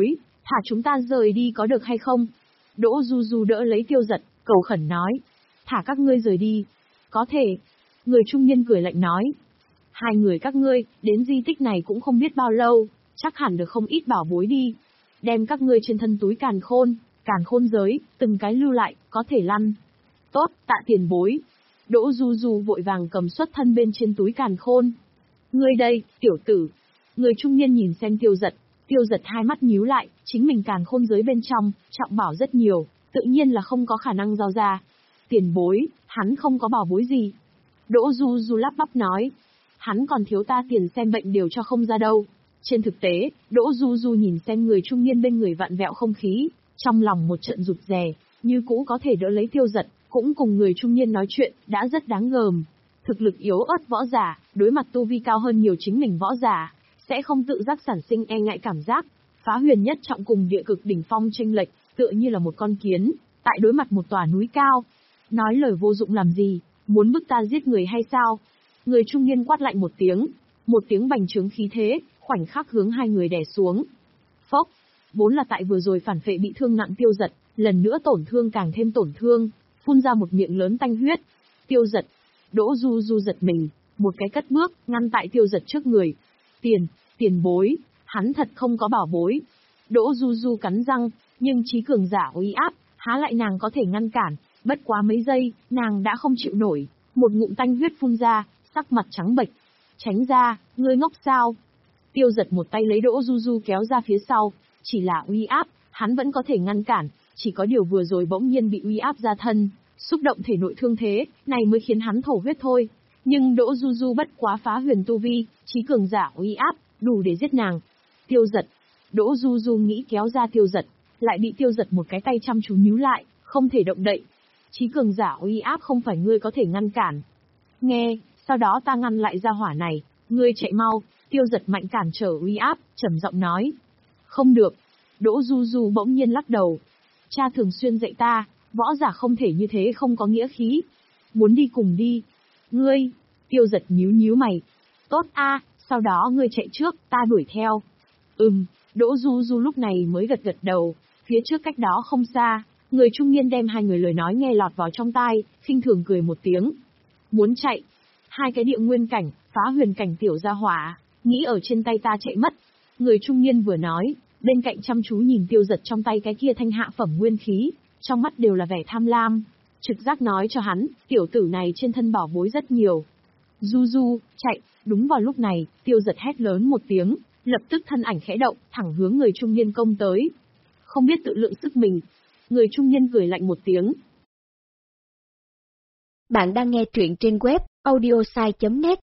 Thả chúng ta rời đi có được hay không? Đỗ Du Du đỡ lấy Tiêu Giật, cầu khẩn nói. Thả các ngươi rời đi. Có thể. Người trung niên cười lạnh nói. Hai người các ngươi, đến di tích này cũng không biết bao lâu, chắc hẳn được không ít bảo bối đi. Đem các ngươi trên thân túi càn khôn, càn khôn giới, từng cái lưu lại, có thể lăn. Tốt, tạ tiền bối. Đỗ Du Du vội vàng cầm xuất thân bên trên túi càn khôn. Ngươi đây, tiểu tử. Người trung niên nhìn xem Tiêu Giật, Tiêu Giật hai mắt nhíu lại, chính mình càn khôn giới bên trong, trọng bảo rất nhiều, tự nhiên là không có khả năng giao ra. Tiền bối, hắn không có bảo bối gì. Đỗ Du Du lắp bắp nói. Hắn còn thiếu ta tiền xem bệnh đều cho không ra đâu. Trên thực tế, Đỗ Du Du nhìn xem người trung niên bên người vặn vẹo không khí, trong lòng một trận rụt rè, như cũ có thể đỡ lấy Tiêu Giật, cũng cùng người trung niên nói chuyện, đã rất đáng gờm. Thực lực yếu ớt võ giả, đối mặt tu vi cao hơn nhiều chính mình võ giả, sẽ không tự giác sản sinh e ngại cảm giác. Phá huyền nhất trọng cùng địa cực đỉnh phong chênh lệch, tựa như là một con kiến, tại đối mặt một tòa núi cao. Nói lời vô dụng làm gì, muốn bức ta giết người hay sao? Người trung niên quát lạnh một tiếng, một tiếng bành trướng khí thế, khoảnh khắc hướng hai người đè xuống. Phốc, vốn là tại vừa rồi phản phệ bị thương nặng Tiêu Giật, lần nữa tổn thương càng thêm tổn thương, phun ra một miệng lớn tanh huyết. Tiêu Giật, Đỗ Du Du giật mình, một cái cất bước, ngăn tại Tiêu Giật trước người. Tiền, tiền bối, hắn thật không có bảo bối. Đỗ Du Du cắn răng, nhưng trí cường giả uy áp, há lại nàng có thể ngăn cản, bất quá mấy giây, nàng đã không chịu nổi, một ngụm tanh huyết phun ra, sắc mặt trắng bệch. Tránh ra, ngươi ngốc sao? Tiêu Giật một tay lấy Đỗ Du Du kéo ra phía sau, chỉ là uy áp, hắn vẫn có thể ngăn cản, chỉ có điều vừa rồi bỗng nhiên bị uy áp ra thân, xúc động thể nội thương thế, này mới khiến hắn thổ huyết thôi. Nhưng Đỗ Du Du bất quá phá huyền tu vi, trí cường giả uy áp, đủ để giết nàng. Tiêu Giật, Đỗ Du Du nghĩ kéo ra Tiêu Giật, lại bị Tiêu Giật một cái tay chăm chú níu lại, không thể động đậy. Trí cường giả uy áp không phải ngươi có thể ngăn cản. Nghe, sau đó ta ngăn lại ra hỏa này, ngươi chạy mau. Tiêu Giật mạnh cản trở uy áp, trầm giọng nói. Không được. Đỗ Du Du bỗng nhiên lắc đầu. Cha thường xuyên dạy ta, võ giả không thể như thế không có nghĩa khí. Muốn đi cùng đi. Ngươi, Tiêu Giật nhíu nhíu mày. Tốt a, sau đó ngươi chạy trước, ta đuổi theo. Ừm, Đỗ Du Du lúc này mới gật gật đầu, phía trước cách đó không xa, người trung niên đem hai người lời nói nghe lọt vào trong tai, khinh thường cười một tiếng. Muốn chạy? Hai cái địa nguyên cảnh, phá huyền cảnh tiểu gia hỏa, nghĩ ở trên tay ta chạy mất. Người trung niên vừa nói, bên cạnh chăm chú nhìn Tiêu Giật trong tay cái kia thanh hạ phẩm nguyên khí, trong mắt đều là vẻ tham lam. Trực giác nói cho hắn, tiểu tử này trên thân bảo bối rất nhiều. Du Du, chạy, đúng vào lúc này, Tiêu Giật hét lớn một tiếng, lập tức thân ảnh khẽ động, thẳng hướng người trung niên công tới. Không biết tự lượng sức mình. Người trung niên cười lạnh một tiếng. Bạn đang nghe truyện trên web audiosai chấm net.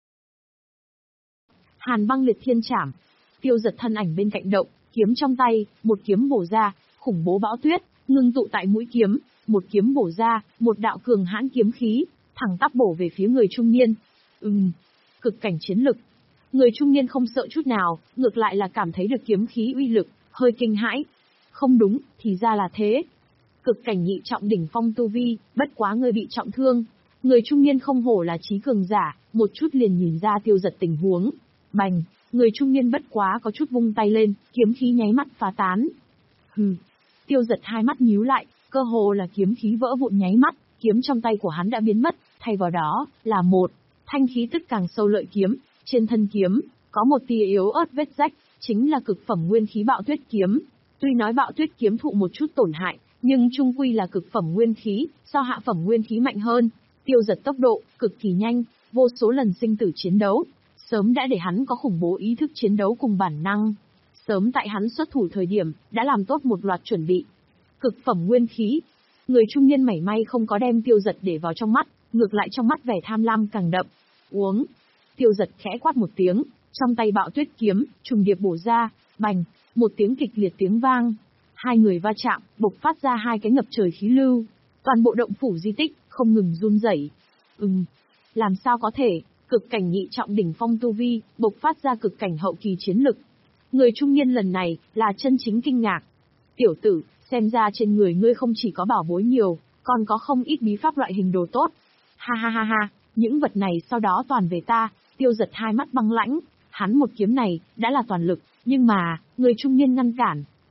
Hàn băng liệt thiên trảm. Tiêu Giật thân ảnh bên cạnh động, kiếm trong tay, một kiếm bổ ra, khủng bố bão tuyết, ngưng tụ tại mũi kiếm, một kiếm bổ ra, một đạo cường hãn kiếm khí, thẳng tắp bổ về phía người trung niên. Ừm, cực cảnh chiến lực. Người trung niên không sợ chút nào, ngược lại là cảm thấy được kiếm khí uy lực, hơi kinh hãi. Không đúng, thì ra là thế. Cực cảnh nhị trọng đỉnh phong tu vi, bất quá người bị trọng thương. Người trung niên không hổ là trí cường giả, một chút liền nhìn ra Tiêu Giật tình huống. Bành, người trung niên bất quá có chút vung tay lên, kiếm khí nháy mắt phá tán. Hừ, Tiêu Giật hai mắt nhíu lại, cơ hồ là kiếm khí vỡ vụn nháy mắt, kiếm trong tay của hắn đã biến mất, thay vào đó là một thanh khí tức càng sâu lợi kiếm, trên thân kiếm có một tia yếu ớt vết rách, chính là cực phẩm nguyên khí Bạo Tuyết kiếm. Tuy nói Bạo Tuyết kiếm thụ một chút tổn hại, nhưng chung quy là cực phẩm nguyên khí, so hạ phẩm nguyên khí mạnh hơn. Tiêu Giật tốc độ cực kỳ nhanh, vô số lần sinh tử chiến đấu, sớm đã để hắn có khủng bố ý thức chiến đấu cùng bản năng. Sớm tại hắn xuất thủ thời điểm, đã làm tốt một loạt chuẩn bị. Cực phẩm nguyên khí. Người trung niên mảy may không có đem Tiêu Giật để vào trong mắt, ngược lại trong mắt vẻ tham lam càng đậm. Uống. Tiêu Giật khẽ quát một tiếng, trong tay Bạo Tuyết kiếm, trùng điệp bổ ra, bành, một tiếng kịch liệt tiếng vang. Hai người va chạm, bộc phát ra hai cái ngập trời khí lưu. Toàn bộ động phủ di tích, không ngừng run rẩy. Ừm, làm sao có thể, cực cảnh nhị trọng đỉnh phong tu vi, bộc phát ra cực cảnh hậu kỳ chiến lực. Người trung niên lần này, là chân chính kinh ngạc. Tiểu tử, xem ra trên người ngươi không chỉ có bảo bối nhiều, còn có không ít bí pháp loại hình đồ tốt. Ha ha ha ha, những vật này sau đó toàn về ta. Tiêu Giật hai mắt băng lãnh, hắn một kiếm này, đã là toàn lực, nhưng mà, người trung niên ngăn cản.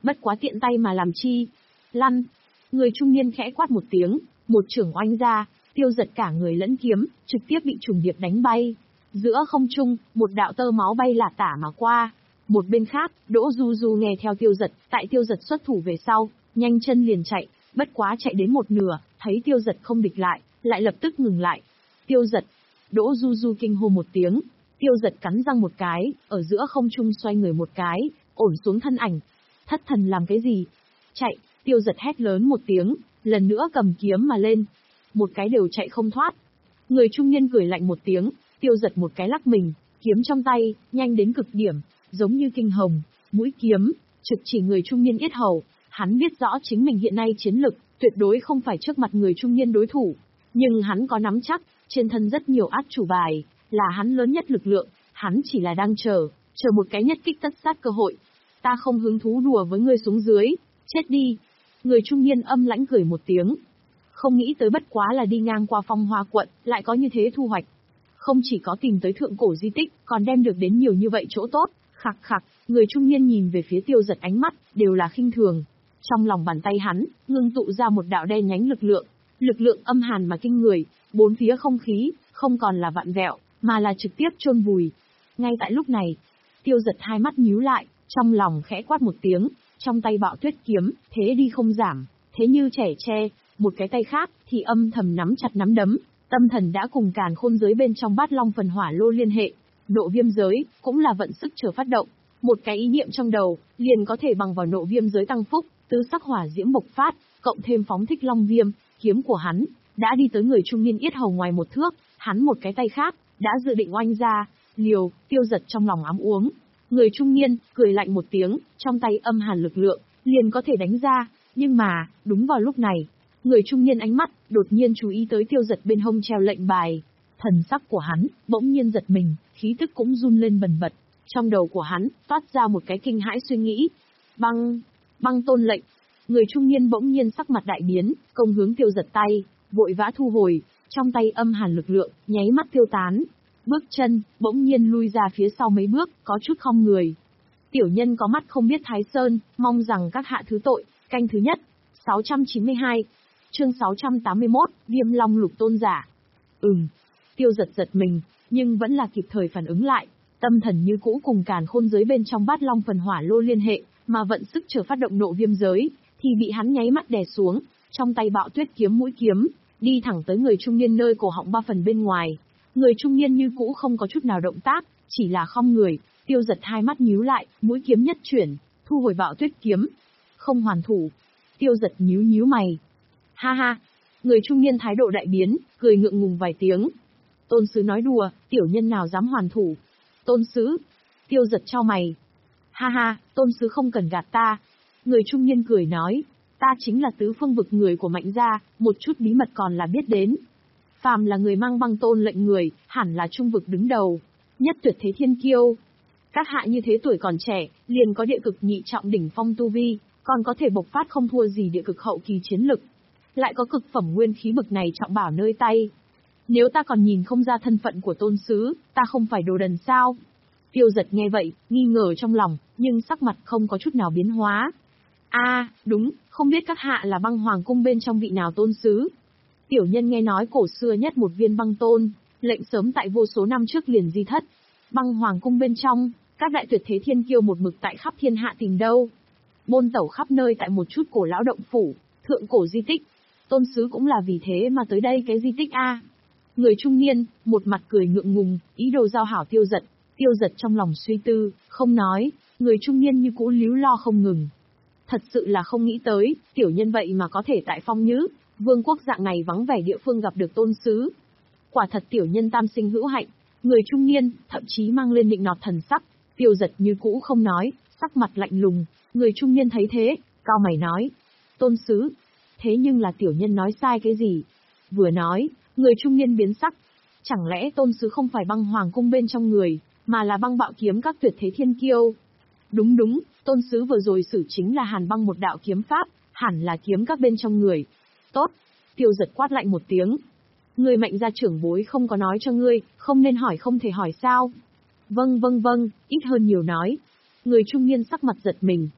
bất quá tiện tay mà làm chi. Lăn! Người trung niên khẽ quát một tiếng, một chưởng oanh ra, Tiêu Giật cả người lẫn kiếm, trực tiếp bị trùng điệp đánh bay. Giữa không trung, một đạo tơ máu bay lả tả mà qua. Một bên khác, Đỗ Du Du nghe theo Tiêu Giật, tại Tiêu Giật xuất thủ về sau, nhanh chân liền chạy, bất quá chạy đến một nửa, thấy Tiêu Giật không địch lại, lại lập tức ngừng lại. Tiêu Giật! Đỗ Du Du kinh hô một tiếng, Tiêu Giật cắn răng một cái, ở giữa không trung xoay người một cái, ổn xuống thân ảnh. Thất thần làm cái gì? Chạy! Tiêu Giật hét lớn một tiếng, lần nữa cầm kiếm mà lên. Một cái đều chạy không thoát. Người trung niên cười lạnh một tiếng, Tiêu Giật một cái lắc mình, kiếm trong tay, nhanh đến cực điểm, giống như kinh hồng, mũi kiếm, trực chỉ người trung niên yết hầu. Hắn biết rõ chính mình hiện nay chiến lực, tuyệt đối không phải trước mặt người trung niên đối thủ. Nhưng hắn có nắm chắc, trên thân rất nhiều át chủ bài, là hắn lớn nhất lực lượng, hắn chỉ là đang chờ, chờ một cái nhất kích tất sát cơ hội. Ta không hứng thú đùa với ngươi xuống dưới, chết đi. Người trung niên âm lãnh cười một tiếng. Không nghĩ tới bất quá là đi ngang qua Phong Hoa quận, lại có như thế thu hoạch. Không chỉ có tìm tới thượng cổ di tích, còn đem được đến nhiều như vậy chỗ tốt. Khặc khặc, người trung niên nhìn về phía Tiêu Giật ánh mắt, đều là khinh thường. Trong lòng bàn tay hắn, ngưng tụ ra một đạo đen nhánh lực lượng. Lực lượng âm hàn mà kinh người, bốn phía không khí, không còn là vặn vẹo, mà là trực tiếp chôn vùi. Ngay tại lúc này, Tiêu Giật hai mắt nhíu lại, trong lòng khẽ quát một tiếng, trong tay Bạo Tuyết kiếm, thế đi không giảm, thế như trẻ tre, một cái tay khác thì âm thầm nắm chặt nắm đấm, tâm thần đã cùng càn khôn giới bên trong Bát Long phần hỏa lô liên hệ, nộ viêm giới cũng là vận sức chờ phát động, một cái ý niệm trong đầu liền có thể bằng vào nộ viêm giới tăng phúc, tứ sắc hỏa diễm bộc phát, cộng thêm phóng thích long viêm, kiếm của hắn đã đi tới người trung niên yết hầu ngoài một thước, hắn một cái tay khác đã dự định oanh ra, liều. Tiêu Giật trong lòng ám uống. Người trung niên cười lạnh một tiếng, trong tay âm hàn lực lượng liền có thể đánh ra, nhưng mà đúng vào lúc này, người trung niên ánh mắt đột nhiên chú ý tới Tiêu Giật bên hông treo lệnh bài. Thần sắc của hắn bỗng nhiên giật mình, khí tức cũng run lên bần bật. Trong đầu của hắn toát ra một cái kinh hãi suy nghĩ. Băng, băng tôn lệnh. Người trung niên bỗng nhiên sắc mặt đại biến, công hướng Tiêu Giật tay, vội vã thu hồi, trong tay âm hàn lực lượng nháy mắt tiêu tán. Bước chân bỗng nhiên lui ra phía sau mấy bước, có chút khom người. Tiểu nhân có mắt không biết Thái Sơn, mong rằng các hạ thứ tội. Canh thứ nhất, sáu trăm chín mươi hai, chương sáu trăm tám mươi mốt, Viêm Long Lục Tôn giả. Ừm. Tiêu Giật giật mình, nhưng vẫn là kịp thời phản ứng lại, tâm thần như cũ cùng càn khôn giới bên trong Bát Long phần hỏa lô liên hệ, mà vận sức chờ phát động nộ viêm giới, thì bị hắn nháy mắt đè xuống, trong tay Bạo Tuyết kiếm mũi kiếm, đi thẳng tới người trung niên nơi cổ họng ba phần bên ngoài. Người trung niên như cũ không có chút nào động tác, chỉ là khom người. Tiêu Giật hai mắt nhíu lại, mũi kiếm nhất chuyển, thu hồi Bạo Tuyết kiếm. Không hoàn thủ. Tiêu Giật nhíu nhíu mày. Ha ha. Người trung niên thái độ đại biến, cười ngượng ngùng vài tiếng. Tôn sứ nói đùa, tiểu nhân nào dám hoàn thủ. Tôn sứ. Tiêu Giật chau mày. Ha ha, tôn sứ không cần gạt ta. Người trung niên cười nói. Ta chính là tứ phương vực người của Mạnh gia, một chút bí mật còn là biết đến. Phàm là người mang băng tôn lệnh người, hẳn là trung vực đứng đầu. Nhất tuyệt thế thiên kiêu. Các hạ như thế tuổi còn trẻ, liền có địa cực nhị trọng đỉnh phong tu vi, còn có thể bộc phát không thua gì địa cực hậu kỳ chiến lực. Lại có cực phẩm nguyên khí bực này trọng bảo nơi tay. Nếu ta còn nhìn không ra thân phận của tôn sứ, ta không phải đồ đần sao? Tiêu Giật nghe vậy, nghi ngờ trong lòng, nhưng sắc mặt không có chút nào biến hóa. A, à, đúng, không biết các hạ là băng hoàng cung bên trong vị nào tôn sứ? Tiểu nhân nghe nói cổ xưa nhất một viên băng tôn, lệnh sớm tại vô số năm trước liền di thất. Băng hoàng cung bên trong, các đại tuyệt thế thiên kiêu một mực tại khắp thiên hạ tìm đâu. Bôn tẩu khắp nơi tại một chút cổ lão động phủ, thượng cổ di tích. Tôn sứ cũng là vì thế mà tới đây cái di tích a. Người trung niên, một mặt cười ngượng ngùng, ý đồ giao hảo Tiêu Giật. Tiêu Giật trong lòng suy tư, không nói, người trung niên như cũ líu lo không ngừng. Thật sự là không nghĩ tới, tiểu nhân vậy mà có thể tại Phong Nhữ, vương quốc dạng này vắng vẻ địa phương gặp được tôn sứ. Quả thật tiểu nhân tam sinh hữu hạnh. Người trung niên, thậm chí mang lên nịnh nọt thần sắc. Tiêu Giật như cũ không nói, sắc mặt lạnh lùng. Người trung niên thấy thế, cao mày nói. Tôn sứ. Thế nhưng là tiểu nhân nói sai cái gì? Vừa nói, người trung niên biến sắc. Chẳng lẽ tôn sứ không phải băng hoàng cung bên trong người, mà là băng bạo kiếm các tuyệt thế thiên kiêu? Đúng đúng, tôn sứ vừa rồi sử chính là hàn băng một đạo kiếm pháp, hẳn là kiếm các bên trong người. Tốt. Tiêu Giật quát lạnh một tiếng. Người Mạnh gia trưởng bối không có nói cho ngươi, không nên hỏi không thể hỏi sao? Vâng vâng vâng, ít hơn nhiều nói. Người trung niên sắc mặt giật mình.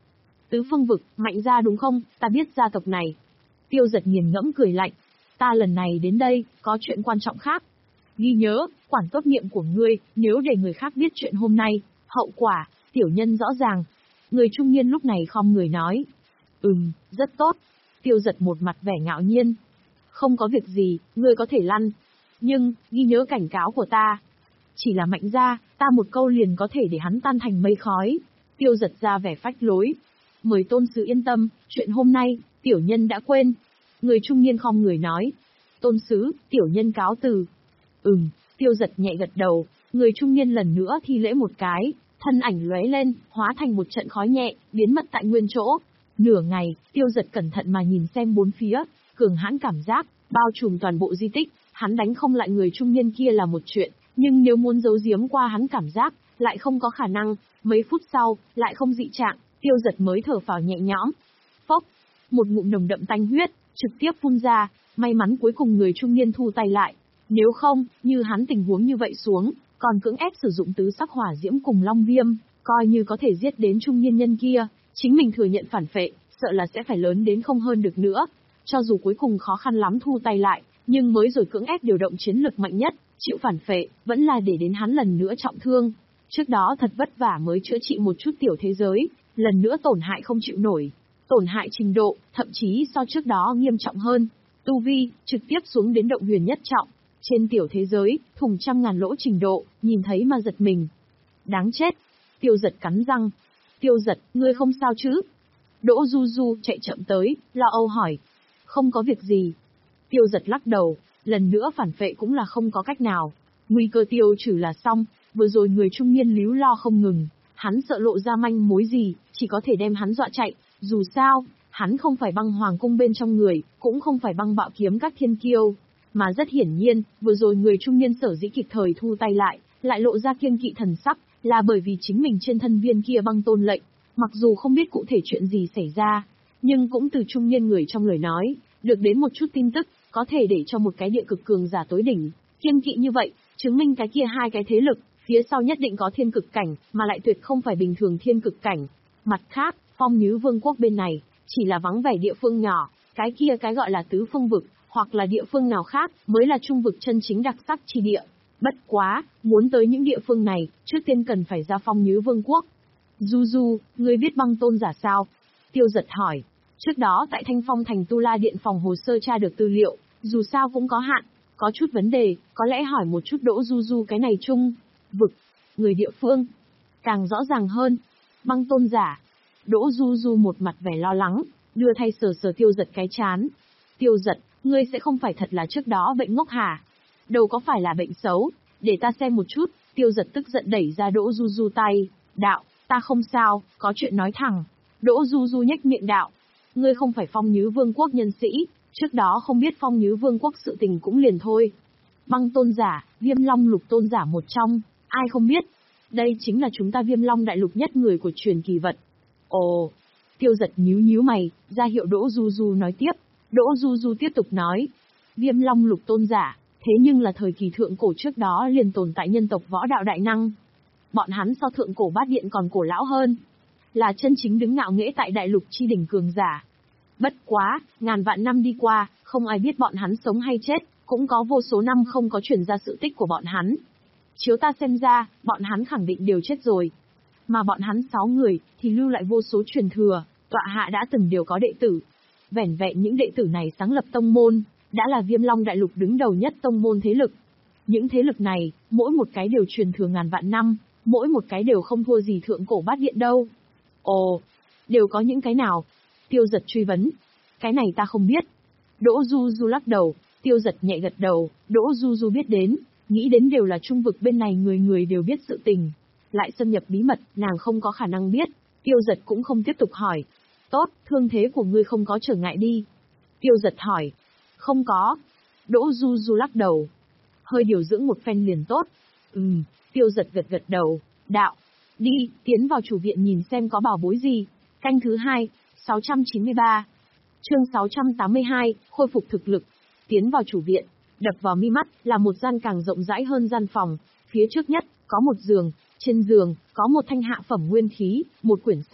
Tứ phương vực, Mạnh gia đúng không, ta biết gia tộc này. Tiêu Giật nghiền ngẫm cười lạnh. Ta lần này đến đây, có chuyện quan trọng khác. Ghi nhớ, quản tốt miệng của ngươi, nếu để người khác biết chuyện hôm nay, hậu quả, tiểu nhân rõ ràng. Người trung niên lúc này khom người nói. Ừm, rất tốt. Tiêu Giật một mặt vẻ ngạo nhiên. Không có việc gì, ngươi có thể lăn. Nhưng, ghi nhớ cảnh cáo của ta. Chỉ là Mạnh gia, ta một câu liền có thể để hắn tan thành mây khói. Tiêu Giật ra vẻ phách lối. Mời tôn sứ yên tâm, chuyện hôm nay, tiểu nhân đã quên. Người trung niên khom người nói. Tôn sứ, tiểu nhân cáo từ. Ừm, Tiêu Giật nhẹ gật đầu, người trung niên lần nữa thi lễ một cái, thân ảnh lóe lên, hóa thành một trận khói nhẹ, biến mất tại nguyên chỗ. Nửa ngày, Tiêu Giật cẩn thận mà nhìn xem bốn phía, cường hãn cảm giác, bao trùm toàn bộ di tích, hắn đánh không lại người trung niên kia là một chuyện, nhưng nếu muốn giấu giếm qua hắn cảm giác, lại không có khả năng, mấy phút sau, lại không dị trạng, Tiêu Giật mới thở phào nhẹ nhõm. Phốc, một ngụm nồng đậm tanh huyết, trực tiếp phun ra, may mắn cuối cùng người trung niên thu tay lại. Nếu không, như hắn tình huống như vậy xuống, còn cưỡng ép sử dụng tứ sắc hỏa diễm cùng long viêm, coi như có thể giết đến trung niên nhân kia, chính mình thừa nhận phản phệ, sợ là sẽ phải lớn đến không hơn được nữa. Cho dù cuối cùng khó khăn lắm thu tay lại, nhưng mới rồi cưỡng ép điều động chiến lực mạnh nhất, chịu phản phệ, vẫn là để đến hắn lần nữa trọng thương. Trước đó thật vất vả mới chữa trị một chút tiểu thế giới, lần nữa tổn hại không chịu nổi. Tổn hại trình độ, thậm chí so trước đó nghiêm trọng hơn. Tu vi, trực tiếp xuống đến động huyền nhất trọng. Trên tiểu thế giới, thùng trăm ngàn lỗ trình độ, nhìn thấy mà giật mình. Đáng chết. Tiêu Giật cắn răng. Tiêu Giật, ngươi không sao chứ? Đỗ Du Du chạy chậm tới, lo âu hỏi. Không có việc gì. Tiêu Giật lắc đầu, lần nữa phản phệ cũng là không có cách nào. Nguy cơ tiêu trừ là xong, vừa rồi người trung niên líu lo không ngừng. Hắn sợ lộ ra manh mối gì, chỉ có thể đem hắn dọa chạy. Dù sao, hắn không phải băng hoàng cung bên trong người, cũng không phải băng bạo kiếm các thiên kiêu. Mà rất hiển nhiên, vừa rồi người trung niên sở dĩ kịp thời thu tay lại, lại lộ ra kiêng kỵ thần sắc, là bởi vì chính mình trên thân viên kia băng tôn lệnh. Mặc dù không biết cụ thể chuyện gì xảy ra, nhưng cũng từ trung niên người trong lời nói, được đến một chút tin tức, có thể để cho một cái địa cực cường giả tối đỉnh, kiêng kỵ như vậy, chứng minh cái kia hai cái thế lực, phía sau nhất định có thiên cực cảnh, mà lại tuyệt không phải bình thường thiên cực cảnh. Mặt khác, Phong Nhứ Vương quốc bên này, chỉ là vắng vẻ địa phương nhỏ, cái kia cái gọi là tứ phương vực, hoặc là địa phương nào khác, mới là trung vực chân chính đặc sắc chi địa. Bất quá, muốn tới những địa phương này, trước tiên cần phải ra Phong Nhứ Vương quốc. Du Du, ngươi biết băng tôn giả sao? Tiêu Giật hỏi. Trước đó tại Thanh Phong thành Tu La Điện phòng hồ sơ tra được tư liệu, dù sao cũng có hạn, có chút vấn đề, có lẽ hỏi một chút Đỗ Du Du cái này chung vực, người địa phương. Càng rõ ràng hơn, băng tôn giả. Đỗ Du Du một mặt vẻ lo lắng, đưa thay sờ sờ Tiêu Giật cái chán. Tiêu Giật, ngươi sẽ không phải thật là trước đó bệnh ngốc hả? Đâu có phải là bệnh xấu, để ta xem một chút. Tiêu Giật tức giận đẩy ra Đỗ Du Du tay, đạo, ta không sao, có chuyện nói thẳng. Đỗ Du Du nhếch miệng đạo, ngươi không phải Phong Nhứ Vương quốc nhân sĩ, trước đó không biết Phong Nhứ Vương quốc sự tình cũng liền thôi. Băng tôn giả, Viêm Long lục tôn giả một trong, ai không biết? Đây chính là chúng ta Viêm Long đại lục nhất người của truyền kỳ vật. Ồ, Tiêu Giật nhíu nhíu mày, ra hiệu Đỗ Du Du nói tiếp. Đỗ Du Du tiếp tục nói, Viêm Long lục tôn giả, thế nhưng là thời kỳ thượng cổ trước đó liền tồn tại nhân tộc võ đạo đại năng. Bọn hắn so thượng cổ bát điện còn cổ lão hơn, là chân chính đứng ngạo nghễ tại đại lục chi đỉnh cường giả. Bất quá, ngàn vạn năm đi qua, không ai biết bọn hắn sống hay chết, cũng có vô số năm không có truyền ra sự tích của bọn hắn. Chiếu ta xem ra, bọn hắn khẳng định đều chết rồi. Mà bọn hắn sáu người, thì lưu lại vô số truyền thừa, tọa hạ đã từng đều có đệ tử. Vẻn vẹn những đệ tử này sáng lập tông môn, đã là Viêm Long đại lục đứng đầu nhất tông môn thế lực. Những thế lực này, mỗi một cái đều truyền thừa ngàn vạn năm, mỗi một cái đều không thua gì thượng cổ bát điện đâu. Ồ, đều có những cái nào? Tiêu Giật truy vấn. Cái này ta không biết. Đỗ Du Du lắc đầu, Tiêu Giật nhẹ gật đầu, Đỗ Du Du biết đến, nghĩ đến đều là trung vực bên này người người đều biết sự tình. Lại xâm nhập bí mật, nàng không có khả năng biết. Tiêu Giật cũng không tiếp tục hỏi. Tốt, thương thế của ngươi không có trở ngại đi. Tiêu Giật hỏi. Không có. Đỗ Du Du lắc đầu. Hơi điều dưỡng một phen liền tốt. Ừm, Tiêu Giật gật gật đầu, đạo. Đi, tiến vào chủ viện nhìn xem có bảo bối gì. Canh thứ hai, sáu trăm chín mươi ba. Chương sáu trăm tám mươi hai, khôi phục thực lực. Tiến vào chủ viện, đập vào mi mắt là một gian càng rộng rãi hơn gian phòng. Phía trước nhất, có một giường, trên giường, có một thanh hạ phẩm nguyên khí, một quyển sách.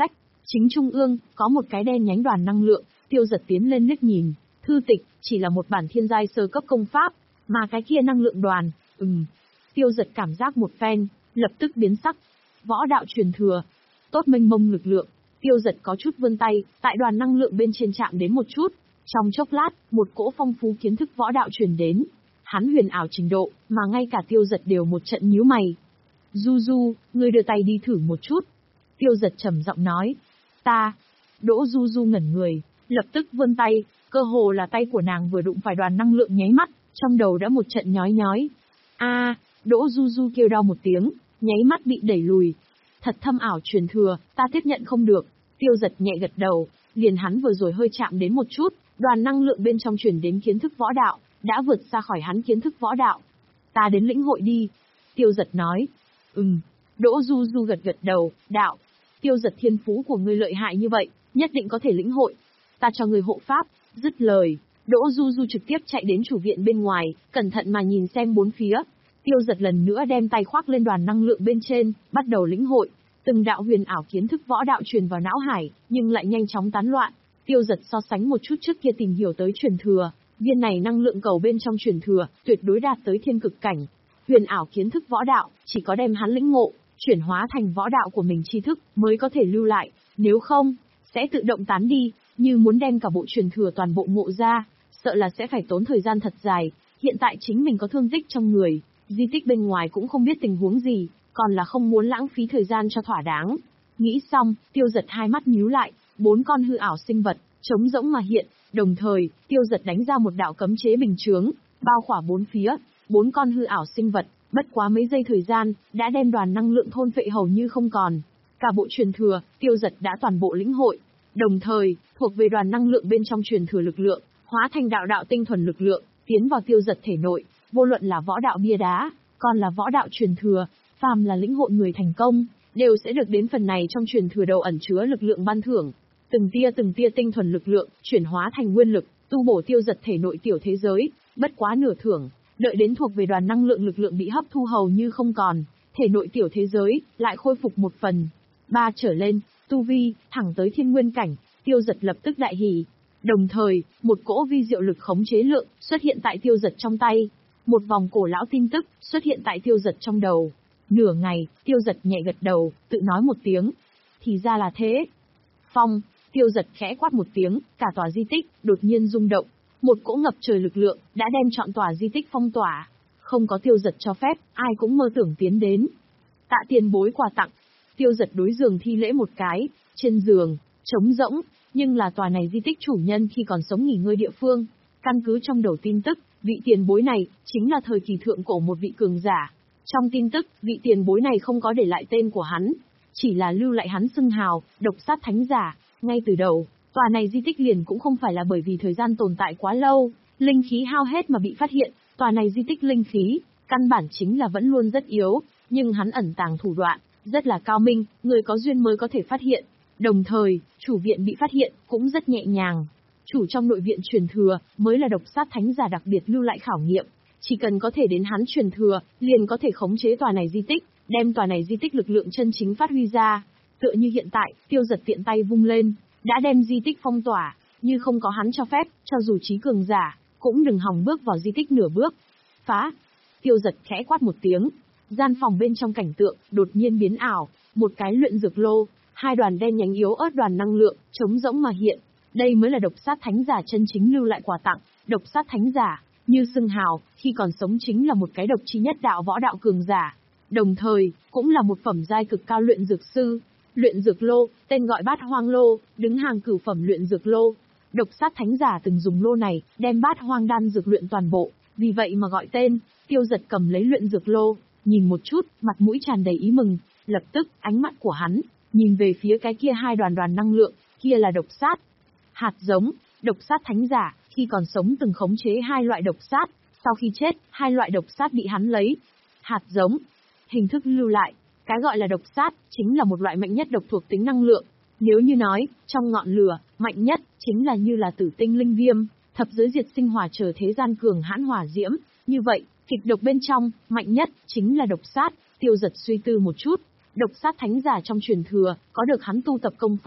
Chính trung ương, có một cái đen nhánh đoàn năng lượng, Tiêu Dật tiến lên liếc nhìn, thư tịch, chỉ là một bản thiên giai sơ cấp công pháp, mà cái kia năng lượng đoàn, ừm. Tiêu Dật cảm giác một phen, lập tức biến sắc. Võ đạo truyền thừa, tốt mênh mông lực lượng, Tiêu Dật có chút vươn tay, tại đoàn năng lượng bên trên chạm đến một chút. Trong chốc lát, một cỗ phong phú kiến thức võ đạo truyền đến. Hắn huyền ảo trình độ, mà ngay cả Tiêu Dật đều một trận nhíu mày. Du Du, ngươi đưa tay đi thử một chút. Tiêu Dật trầm giọng nói. Ta. Đỗ Du Du ngẩn người, lập tức vươn tay, cơ hồ là tay của nàng vừa đụng phải đoàn năng lượng nháy mắt, trong đầu đã một trận nhói nhói. A, Đỗ Du Du kêu đau một tiếng, nháy mắt bị đẩy lùi. Thật thâm ảo truyền thừa, ta tiếp nhận không được. Tiêu Dật nhẹ gật đầu, liền hắn vừa rồi hơi chạm đến một chút, đoàn năng lượng bên trong truyền đến kiến thức võ đạo, đã vượt ra khỏi hắn kiến thức võ đạo. Ta đến lĩnh hội đi. Tiêu Dật nói. Ừm. Đỗ Du Du gật gật đầu, đạo. Tiêu Dật thiên phú của ngươi lợi hại như vậy, nhất định có thể lĩnh hội. Ta cho ngươi hộ pháp. Dứt lời, Đỗ Du Du trực tiếp chạy đến chủ viện bên ngoài, cẩn thận mà nhìn xem bốn phía. Tiêu Dật lần nữa đem tay khoác lên đoàn năng lượng bên trên, bắt đầu lĩnh hội. Từng đạo huyền ảo kiến thức võ đạo truyền vào não hải, nhưng lại nhanh chóng tán loạn. Tiêu Dật so sánh một chút trước kia tìm hiểu tới truyền thừa, viên này năng lượng cầu bên trong truyền thừa, tuyệt đối đạt tới thiên cực cảnh. Huyền ảo kiến thức võ đạo, chỉ có đem hắn lĩnh ngộ, chuyển hóa thành võ đạo của mình tri thức, mới có thể lưu lại, nếu không, sẽ tự động tán đi, như muốn đem cả bộ truyền thừa toàn bộ ngộ ra, sợ là sẽ phải tốn thời gian thật dài, hiện tại chính mình có thương tích trong người, di tích bên ngoài cũng không biết tình huống gì, còn là không muốn lãng phí thời gian cho thỏa đáng. Nghĩ xong, Tiêu Dật hai mắt nhíu lại, bốn con hư ảo sinh vật, trống rỗng mà hiện, đồng thời, Tiêu Dật đánh ra một đạo cấm chế bình chướng, bao khỏa bốn phía, bốn con hư ảo sinh vật, bất quá mấy giây thời gian, đã đem đoàn năng lượng thôn phệ hầu như không còn. Cả bộ truyền thừa, Tiêu Dật đã toàn bộ lĩnh hội, đồng thời, thuộc về đoàn năng lượng bên trong truyền thừa lực lượng, hóa thành đạo đạo tinh thuần lực lượng, tiến vào Tiêu Dật thể nội, vô luận là võ đạo bia đá, còn là võ đạo truyền thừa, phàm là lĩnh hội người thành công, đều sẽ được đến phần này trong truyền thừa đầu ẩn chứa lực lượng ban thưởng. Từng tia từng tia tinh thuần lực lượng, chuyển hóa thành nguyên lực, tu bổ Tiêu Dật thể nội tiểu thế giới, bất quá nửa thưởng, đợi đến thuộc về đoàn năng lượng lực lượng bị hấp thu hầu như không còn, thể nội tiểu thế giới lại khôi phục một phần. Ba trở lên, tu vi, thẳng tới thiên nguyên cảnh, Tiêu Dật lập tức đại hỉ. Đồng thời, một cỗ vi diệu lực khống chế lượng xuất hiện tại Tiêu Dật trong tay. Một vòng cổ lão tin tức xuất hiện tại Tiêu Dật trong đầu. Nửa ngày, Tiêu Dật nhẹ gật đầu, tự nói một tiếng. Thì ra là thế. Phong, Tiêu Dật khẽ quát một tiếng, cả tòa di tích đột nhiên rung động. Một cỗ ngập trời lực lượng đã đem trọn tòa di tích phong tỏa. Không có Tiêu Dật cho phép, ai cũng mơ tưởng tiến đến. Tạ tiền bối quà tặng. Tiêu Dật đối giường thi lễ một cái, trên giường, trống rỗng, nhưng là tòa này di tích chủ nhân khi còn sống nghỉ ngơi địa phương. Căn cứ trong đầu tin tức, vị tiền bối này chính là thời kỳ thượng cổ một vị cường giả. Trong tin tức, vị tiền bối này không có để lại tên của hắn, chỉ là lưu lại hắn xưng hào, độc sát thánh giả. Ngay từ đầu, tòa này di tích liền cũng không phải là bởi vì thời gian tồn tại quá lâu, linh khí hao hết mà bị phát hiện, tòa này di tích linh khí, căn bản chính là vẫn luôn rất yếu, nhưng hắn ẩn tàng thủ đoạn, rất là cao minh, người có duyên mới có thể phát hiện. Đồng thời, chủ viện bị phát hiện, cũng rất nhẹ nhàng. Chủ trong nội viện truyền thừa, mới là độc sát thánh giả đặc biệt lưu lại khảo nghiệm. Chỉ cần có thể đến hắn truyền thừa, liền có thể khống chế tòa này di tích, đem tòa này di tích lực lượng chân chính phát huy ra. Tựa như hiện tại, Tiêu Dật tiện tay vung lên, đã đem di tích phong tỏa, như không có hắn cho phép, cho dù trí cường giả, cũng đừng hòng bước vào di tích nửa bước. Phá! Tiêu Dật khẽ quát một tiếng, gian phòng bên trong cảnh tượng, đột nhiên biến ảo, một cái luyện dược lô, hai đoàn đen nhánh yếu ớt đoàn năng lượng, trống rỗng mà hiện. Đây mới là độc sát thánh giả chân chính lưu lại quà tặng, độc sát thánh giả, như xưng hào, khi còn sống chính là một cái độc chi nhất đạo võ đạo cường giả. Đồng thời, cũng là một phẩm giai cực cao luyện dược sư. Luyện dược lô, tên gọi Bát Hoang lô, đứng hàng cửu phẩm luyện dược lô. Độc sát thánh giả từng dùng lô này, đem Bát Hoang đan dược luyện toàn bộ, vì vậy mà gọi tên. Tiêu Dật cầm lấy luyện dược lô, nhìn một chút, mặt mũi tràn đầy ý mừng, lập tức, ánh mắt của hắn nhìn về phía cái kia hai đoàn đoàn năng lượng, kia là độc sát. Hạt giống, độc sát thánh giả, khi còn sống từng khống chế hai loại độc sát, sau khi chết, hai loại độc sát bị hắn lấy. Hạt giống, hình thức lưu lại, cái gọi là độc sát, chính là một loại mạnh nhất độc thuộc tính năng lượng. Nếu như nói, trong ngọn lửa, mạnh nhất, chính là như là tử tinh linh viêm, thập giới diệt sinh hỏa trở thế gian cường hãn hỏa diễm, như vậy, kịch độc bên trong, mạnh nhất, chính là độc sát. Tiêu Dật suy tư một chút, độc sát thánh giả trong truyền thừa, có được hắn tu tập công pháp,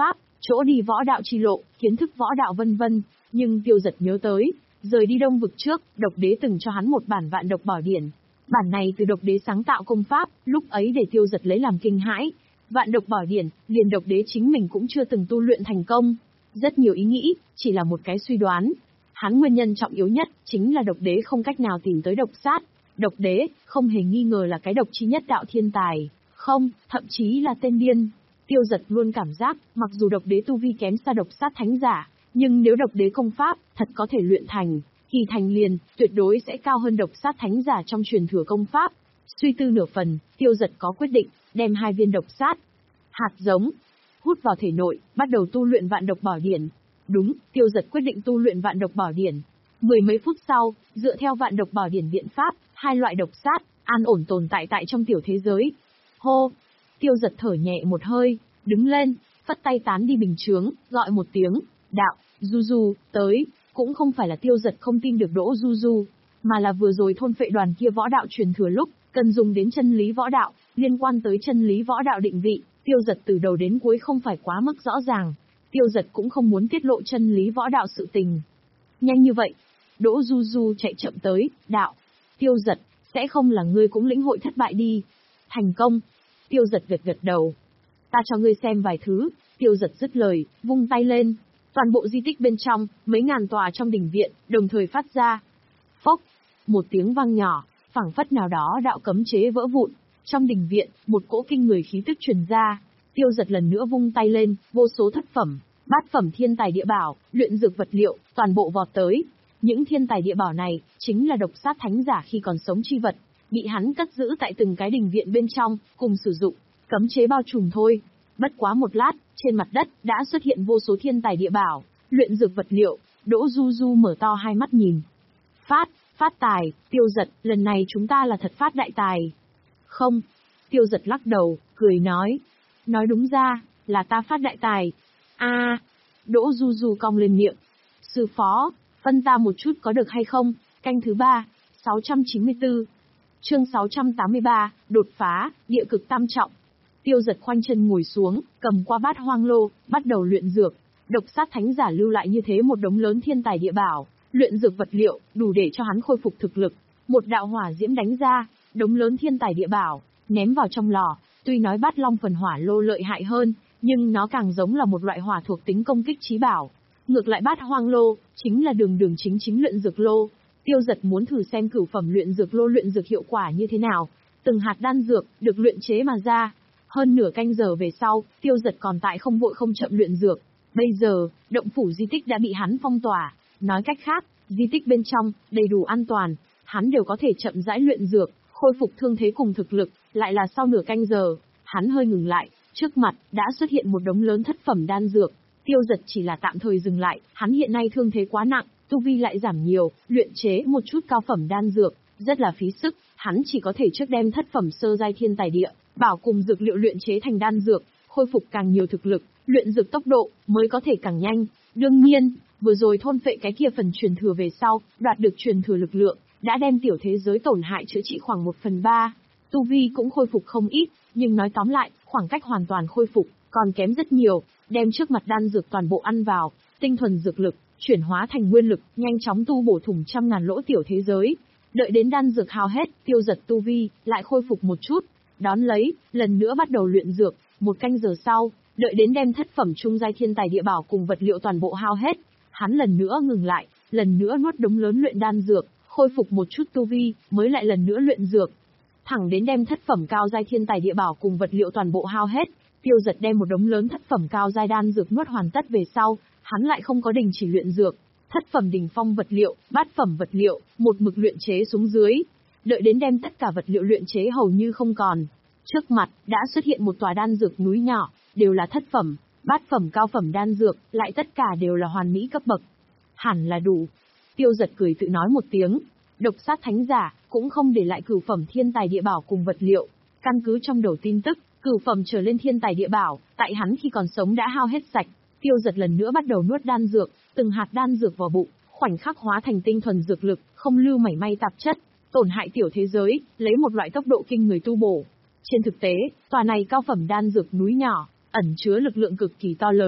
chỗ đi võ đạo chi lộ, kiến thức võ đạo vân vân, nhưng Tiêu Dật nhớ tới, rời đi Đông vực trước, Độc Đế từng cho hắn một bản Vạn Độc Bảo Điển. Bản này từ Độc Đế sáng tạo công pháp, lúc ấy để Tiêu Dật lấy làm kinh hãi. Vạn Độc Bảo Điển, liền Độc Đế chính mình cũng chưa từng tu luyện thành công. Rất nhiều ý nghĩ, chỉ là một cái suy đoán. Hắn nguyên nhân trọng yếu nhất, chính là Độc Đế không cách nào tìm tới độc sát. Độc Đế, không hề nghi ngờ là cái độc chi nhất đạo thiên tài. Không, thậm chí là tên điên. Tiêu Dật luôn cảm giác, mặc dù Độc Đế tu vi kém xa độc sát thánh giả, nhưng nếu Độc Đế công pháp, thật có thể luyện thành, kỳ thành liền, tuyệt đối sẽ cao hơn độc sát thánh giả trong truyền thừa công pháp. Suy tư nửa phần, Tiêu Dật có quyết định, đem hai viên độc sát hạt giống hút vào thể nội, bắt đầu tu luyện Vạn Độc Bảo Điển. Đúng, Tiêu Dật quyết định tu luyện Vạn Độc Bảo Điển. Mười mấy phút sau, dựa theo Vạn Độc Bảo Điển biện pháp, hai loại độc sát an ổn tồn tại tại trong tiểu thế giới. Hô, Tiêu Dật thở nhẹ một hơi, đứng lên, phất tay tán đi bình chướng, gọi một tiếng, đạo, Du Du, tới. Cũng không phải là Tiêu Dật không tin được Đỗ Du Du, mà là vừa rồi thôn phệ đoàn kia võ đạo truyền thừa lúc, cần dùng đến chân lý võ đạo, liên quan tới chân lý võ đạo định vị, Tiêu Dật từ đầu đến cuối không phải quá mức rõ ràng. Tiêu Dật cũng không muốn tiết lộ chân lý võ đạo sự tình. Nhanh như vậy, Đỗ Du Du chạy chậm tới, đạo, Tiêu Dật, sẽ không là ngươi cũng lĩnh hội thất bại đi. Thành công. Tiêu Dật gật gật đầu. Ta cho ngươi xem vài thứ. Tiêu Dật dứt lời, vung tay lên. Toàn bộ di tích bên trong, mấy ngàn tòa trong đình viện, đồng thời phát ra. Phốc, một tiếng vang nhỏ, phảng phất nào đó đạo cấm chế vỡ vụn. Trong đình viện, một cỗ kinh người khí tức truyền ra. Tiêu Dật lần nữa vung tay lên, vô số thất phẩm, bát phẩm thiên tài địa bảo, luyện dược vật liệu, toàn bộ vọt tới. Những thiên tài địa bảo này, chính là độc sát thánh giả khi còn sống chi vật, bị hắn cất giữ tại từng cái đình viện bên trong, cùng sử dụng, cấm chế bao trùm thôi. Bất quá một lát, trên mặt đất, đã xuất hiện vô số thiên tài địa bảo, luyện dược vật liệu. Đỗ Du Du mở to hai mắt nhìn. Phát, phát tài, Tiêu Dật, lần này chúng ta là thật phát đại tài. Không, Tiêu Dật lắc đầu, cười nói. Nói đúng ra, là ta phát đại tài. a à, Đỗ Du Du cong lên miệng. Sư phó, phân ta một chút có được hay không? Canh thứ ba, sáu trăm chín mươi tư. Chương sáu trăm tám mươi ba, đột phá, địa cực tam trọng. Tiêu Dật khoanh chân ngồi xuống, cầm qua bát hoang lô, bắt đầu luyện dược. Độc sát thánh giả lưu lại như thế một đống lớn thiên tài địa bảo, luyện dược vật liệu, đủ để cho hắn khôi phục thực lực. Một đạo hỏa diễm đánh ra, đống lớn thiên tài địa bảo, ném vào trong lò. Tuy nói bát long phần hỏa lô lợi hại hơn, nhưng nó càng giống là một loại hỏa thuộc tính công kích chí bảo. Ngược lại bát hoang lô, chính là đường đường chính chính luyện dược lô. Tiêu Dật muốn thử xem cửu phẩm luyện dược lô luyện dược hiệu quả như thế nào. Từng hạt đan dược, được luyện chế mà ra. Hơn nửa canh giờ về sau, Tiêu Dật còn tại không vội không chậm luyện dược. Bây giờ, động phủ di tích đã bị hắn phong tỏa. Nói cách khác, di tích bên trong, đầy đủ an toàn. Hắn đều có thể chậm rãi luyện dược, khôi phục thương thế cùng thực lực. Lại là sau nửa canh giờ, hắn hơi ngừng lại. Trước mặt, đã xuất hiện một đống lớn thất phẩm đan dược. Tiêu Dật chỉ là tạm thời dừng lại, hắn hiện nay thương thế quá nặng, tu vi lại giảm nhiều, luyện chế một chút cao phẩm đan dược, rất là phí sức, hắn chỉ có thể trước đem thất phẩm sơ giai thiên tài địa bảo cùng dược liệu luyện chế thành đan dược, khôi phục càng nhiều thực lực, luyện dược tốc độ mới có thể càng nhanh. Đương nhiên, vừa rồi thôn phệ cái kia phần truyền thừa về sau, đoạt được truyền thừa lực lượng, đã đem tiểu thế giới tổn hại chữa trị khoảng một phần ba, tu vi cũng khôi phục không ít, nhưng nói tóm lại, khoảng cách hoàn toàn khôi phục còn kém rất nhiều. Đem trước mặt đan dược toàn bộ ăn vào, tinh thuần dược lực, chuyển hóa thành nguyên lực, nhanh chóng tu bổ thủng trăm ngàn lỗ tiểu thế giới. Đợi đến đan dược hao hết, Tiêu Dật tu vi, lại khôi phục một chút. Đón lấy, lần nữa bắt đầu luyện dược, một canh giờ sau, đợi đến đem thất phẩm trung giai thiên tài địa bảo cùng vật liệu toàn bộ hao hết. Hắn lần nữa ngừng lại, lần nữa nuốt đống lớn luyện đan dược, khôi phục một chút tu vi, mới lại lần nữa luyện dược. Thẳng đến đem thất phẩm cao giai thiên tài địa bảo cùng vật liệu toàn bộ hao hết. Tiêu Dật đem một đống lớn thất phẩm cao giai đan dược nuốt hoàn tất về sau, hắn lại không có đình chỉ luyện dược. Thất phẩm đỉnh phong vật liệu, bát phẩm vật liệu, một mực luyện chế xuống dưới. Đợi đến đem tất cả vật liệu luyện chế hầu như không còn. Trước mặt, đã xuất hiện một tòa đan dược núi nhỏ, đều là thất phẩm, bát phẩm cao phẩm đan dược, lại tất cả đều là hoàn mỹ cấp bậc. Hẳn là đủ. Tiêu Dật cười tự nói một tiếng. Độc sát thánh giả, cũng không để lại cửu phẩm thiên tài địa bảo cùng vật liệu. Căn cứ trong đầu tin tức, cửu phẩm trở lên thiên tài địa bảo, tại hắn khi còn sống đã hao hết sạch. Tiêu Dật lần nữa bắt đầu nuốt đan dược, từng hạt đan dược vào bụng, khoảnh khắc hóa thành tinh thuần dược lực, không lưu mảy may tạp chất, tổn hại tiểu thế giới, lấy một loại tốc độ kinh người tu bổ. Trên thực tế, tòa này cao phẩm đan dược núi nhỏ, ẩn chứa lực lượng cực kỳ to lớn,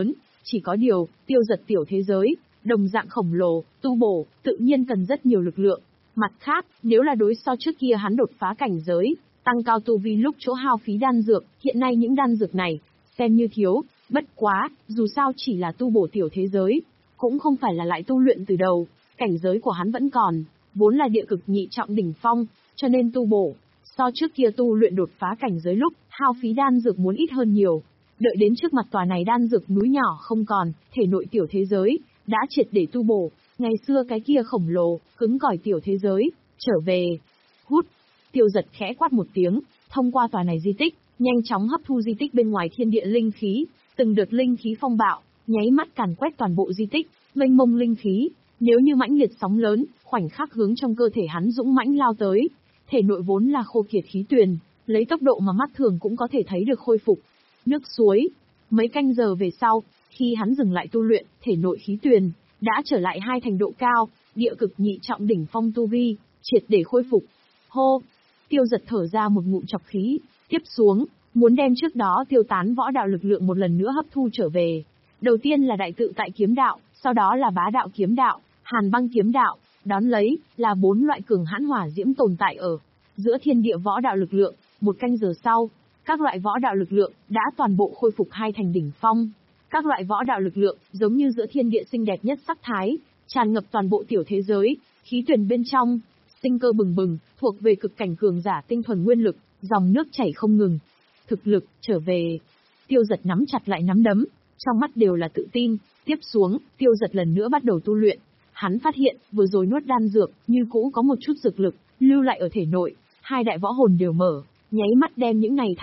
Chỉ có điều, tiêu giật tiểu thế giới, đồng dạng khổng lồ, tu bổ, tự nhiên cần rất nhiều lực lượng. Mặt khác, nếu là đối so trước kia hắn đột phá cảnh giới, tăng cao tu vi lúc chỗ hao phí đan dược, hiện nay những đan dược này, xem như thiếu, bất quá, dù sao chỉ là tu bổ tiểu thế giới, cũng không phải là lại tu luyện từ đầu, cảnh giới của hắn vẫn còn, vốn là địa cực nhị trọng đỉnh phong, cho nên tu bổ, so trước kia tu luyện đột phá cảnh giới lúc, hao phí đan dược muốn ít hơn nhiều. Đợi đến trước mặt tòa này đan dược núi nhỏ không còn, thể nội tiểu thế giới, đã triệt để tu bổ, ngày xưa cái kia khổng lồ, cứng cỏi tiểu thế giới, trở về. Hút, tiêu giật khẽ quát một tiếng, thông qua tòa này di tích, nhanh chóng hấp thu di tích bên ngoài thiên địa linh khí, từng đợt linh khí phong bạo, nháy mắt càn quét toàn bộ di tích, mênh mông linh khí, nếu như mãnh liệt sóng lớn, khoảnh khắc hướng trong cơ thể hắn dũng mãnh lao tới, thể nội vốn là khô kiệt khí tuyền, lấy tốc độ mà mắt thường cũng có thể thấy được khôi phục. Nước suối, mấy canh giờ về sau, khi hắn dừng lại tu luyện, thể nội khí tuyền đã trở lại hai thành độ cao, địa cực nhị trọng đỉnh phong tu vi, triệt để khôi phục. Hô, tiêu giật thở ra một ngụm chọc khí, tiếp xuống, muốn đem trước đó tiêu tán võ đạo lực lượng một lần nữa hấp thu trở về. Đầu tiên là đại tự tại kiếm đạo, sau đó là bá đạo kiếm đạo, hàn băng kiếm đạo, đón lấy là bốn loại cường hãn hỏa diễm tồn tại ở giữa thiên địa võ đạo lực lượng. Một canh giờ sau, các loại võ đạo lực lượng đã toàn bộ khôi phục hai thành đỉnh phong. Các loại võ đạo lực lượng giống như giữa thiên địa xinh đẹp nhất sắc thái, tràn ngập toàn bộ tiểu thế giới, khí tuyển bên trong, sinh cơ bừng bừng, thuộc về cực cảnh cường giả tinh thuần nguyên lực, dòng nước chảy không ngừng. Thực lực trở về. Tiêu giật nắm chặt lại nắm đấm, trong mắt đều là tự tin. Tiếp xuống, tiêu giật lần nữa bắt đầu tu luyện. Hắn phát hiện, vừa rồi nuốt đan dược, như cũ có một chút dược lực lưu lại ở thể nội, hai đại võ hồn đều mở, nháy mắt đem những này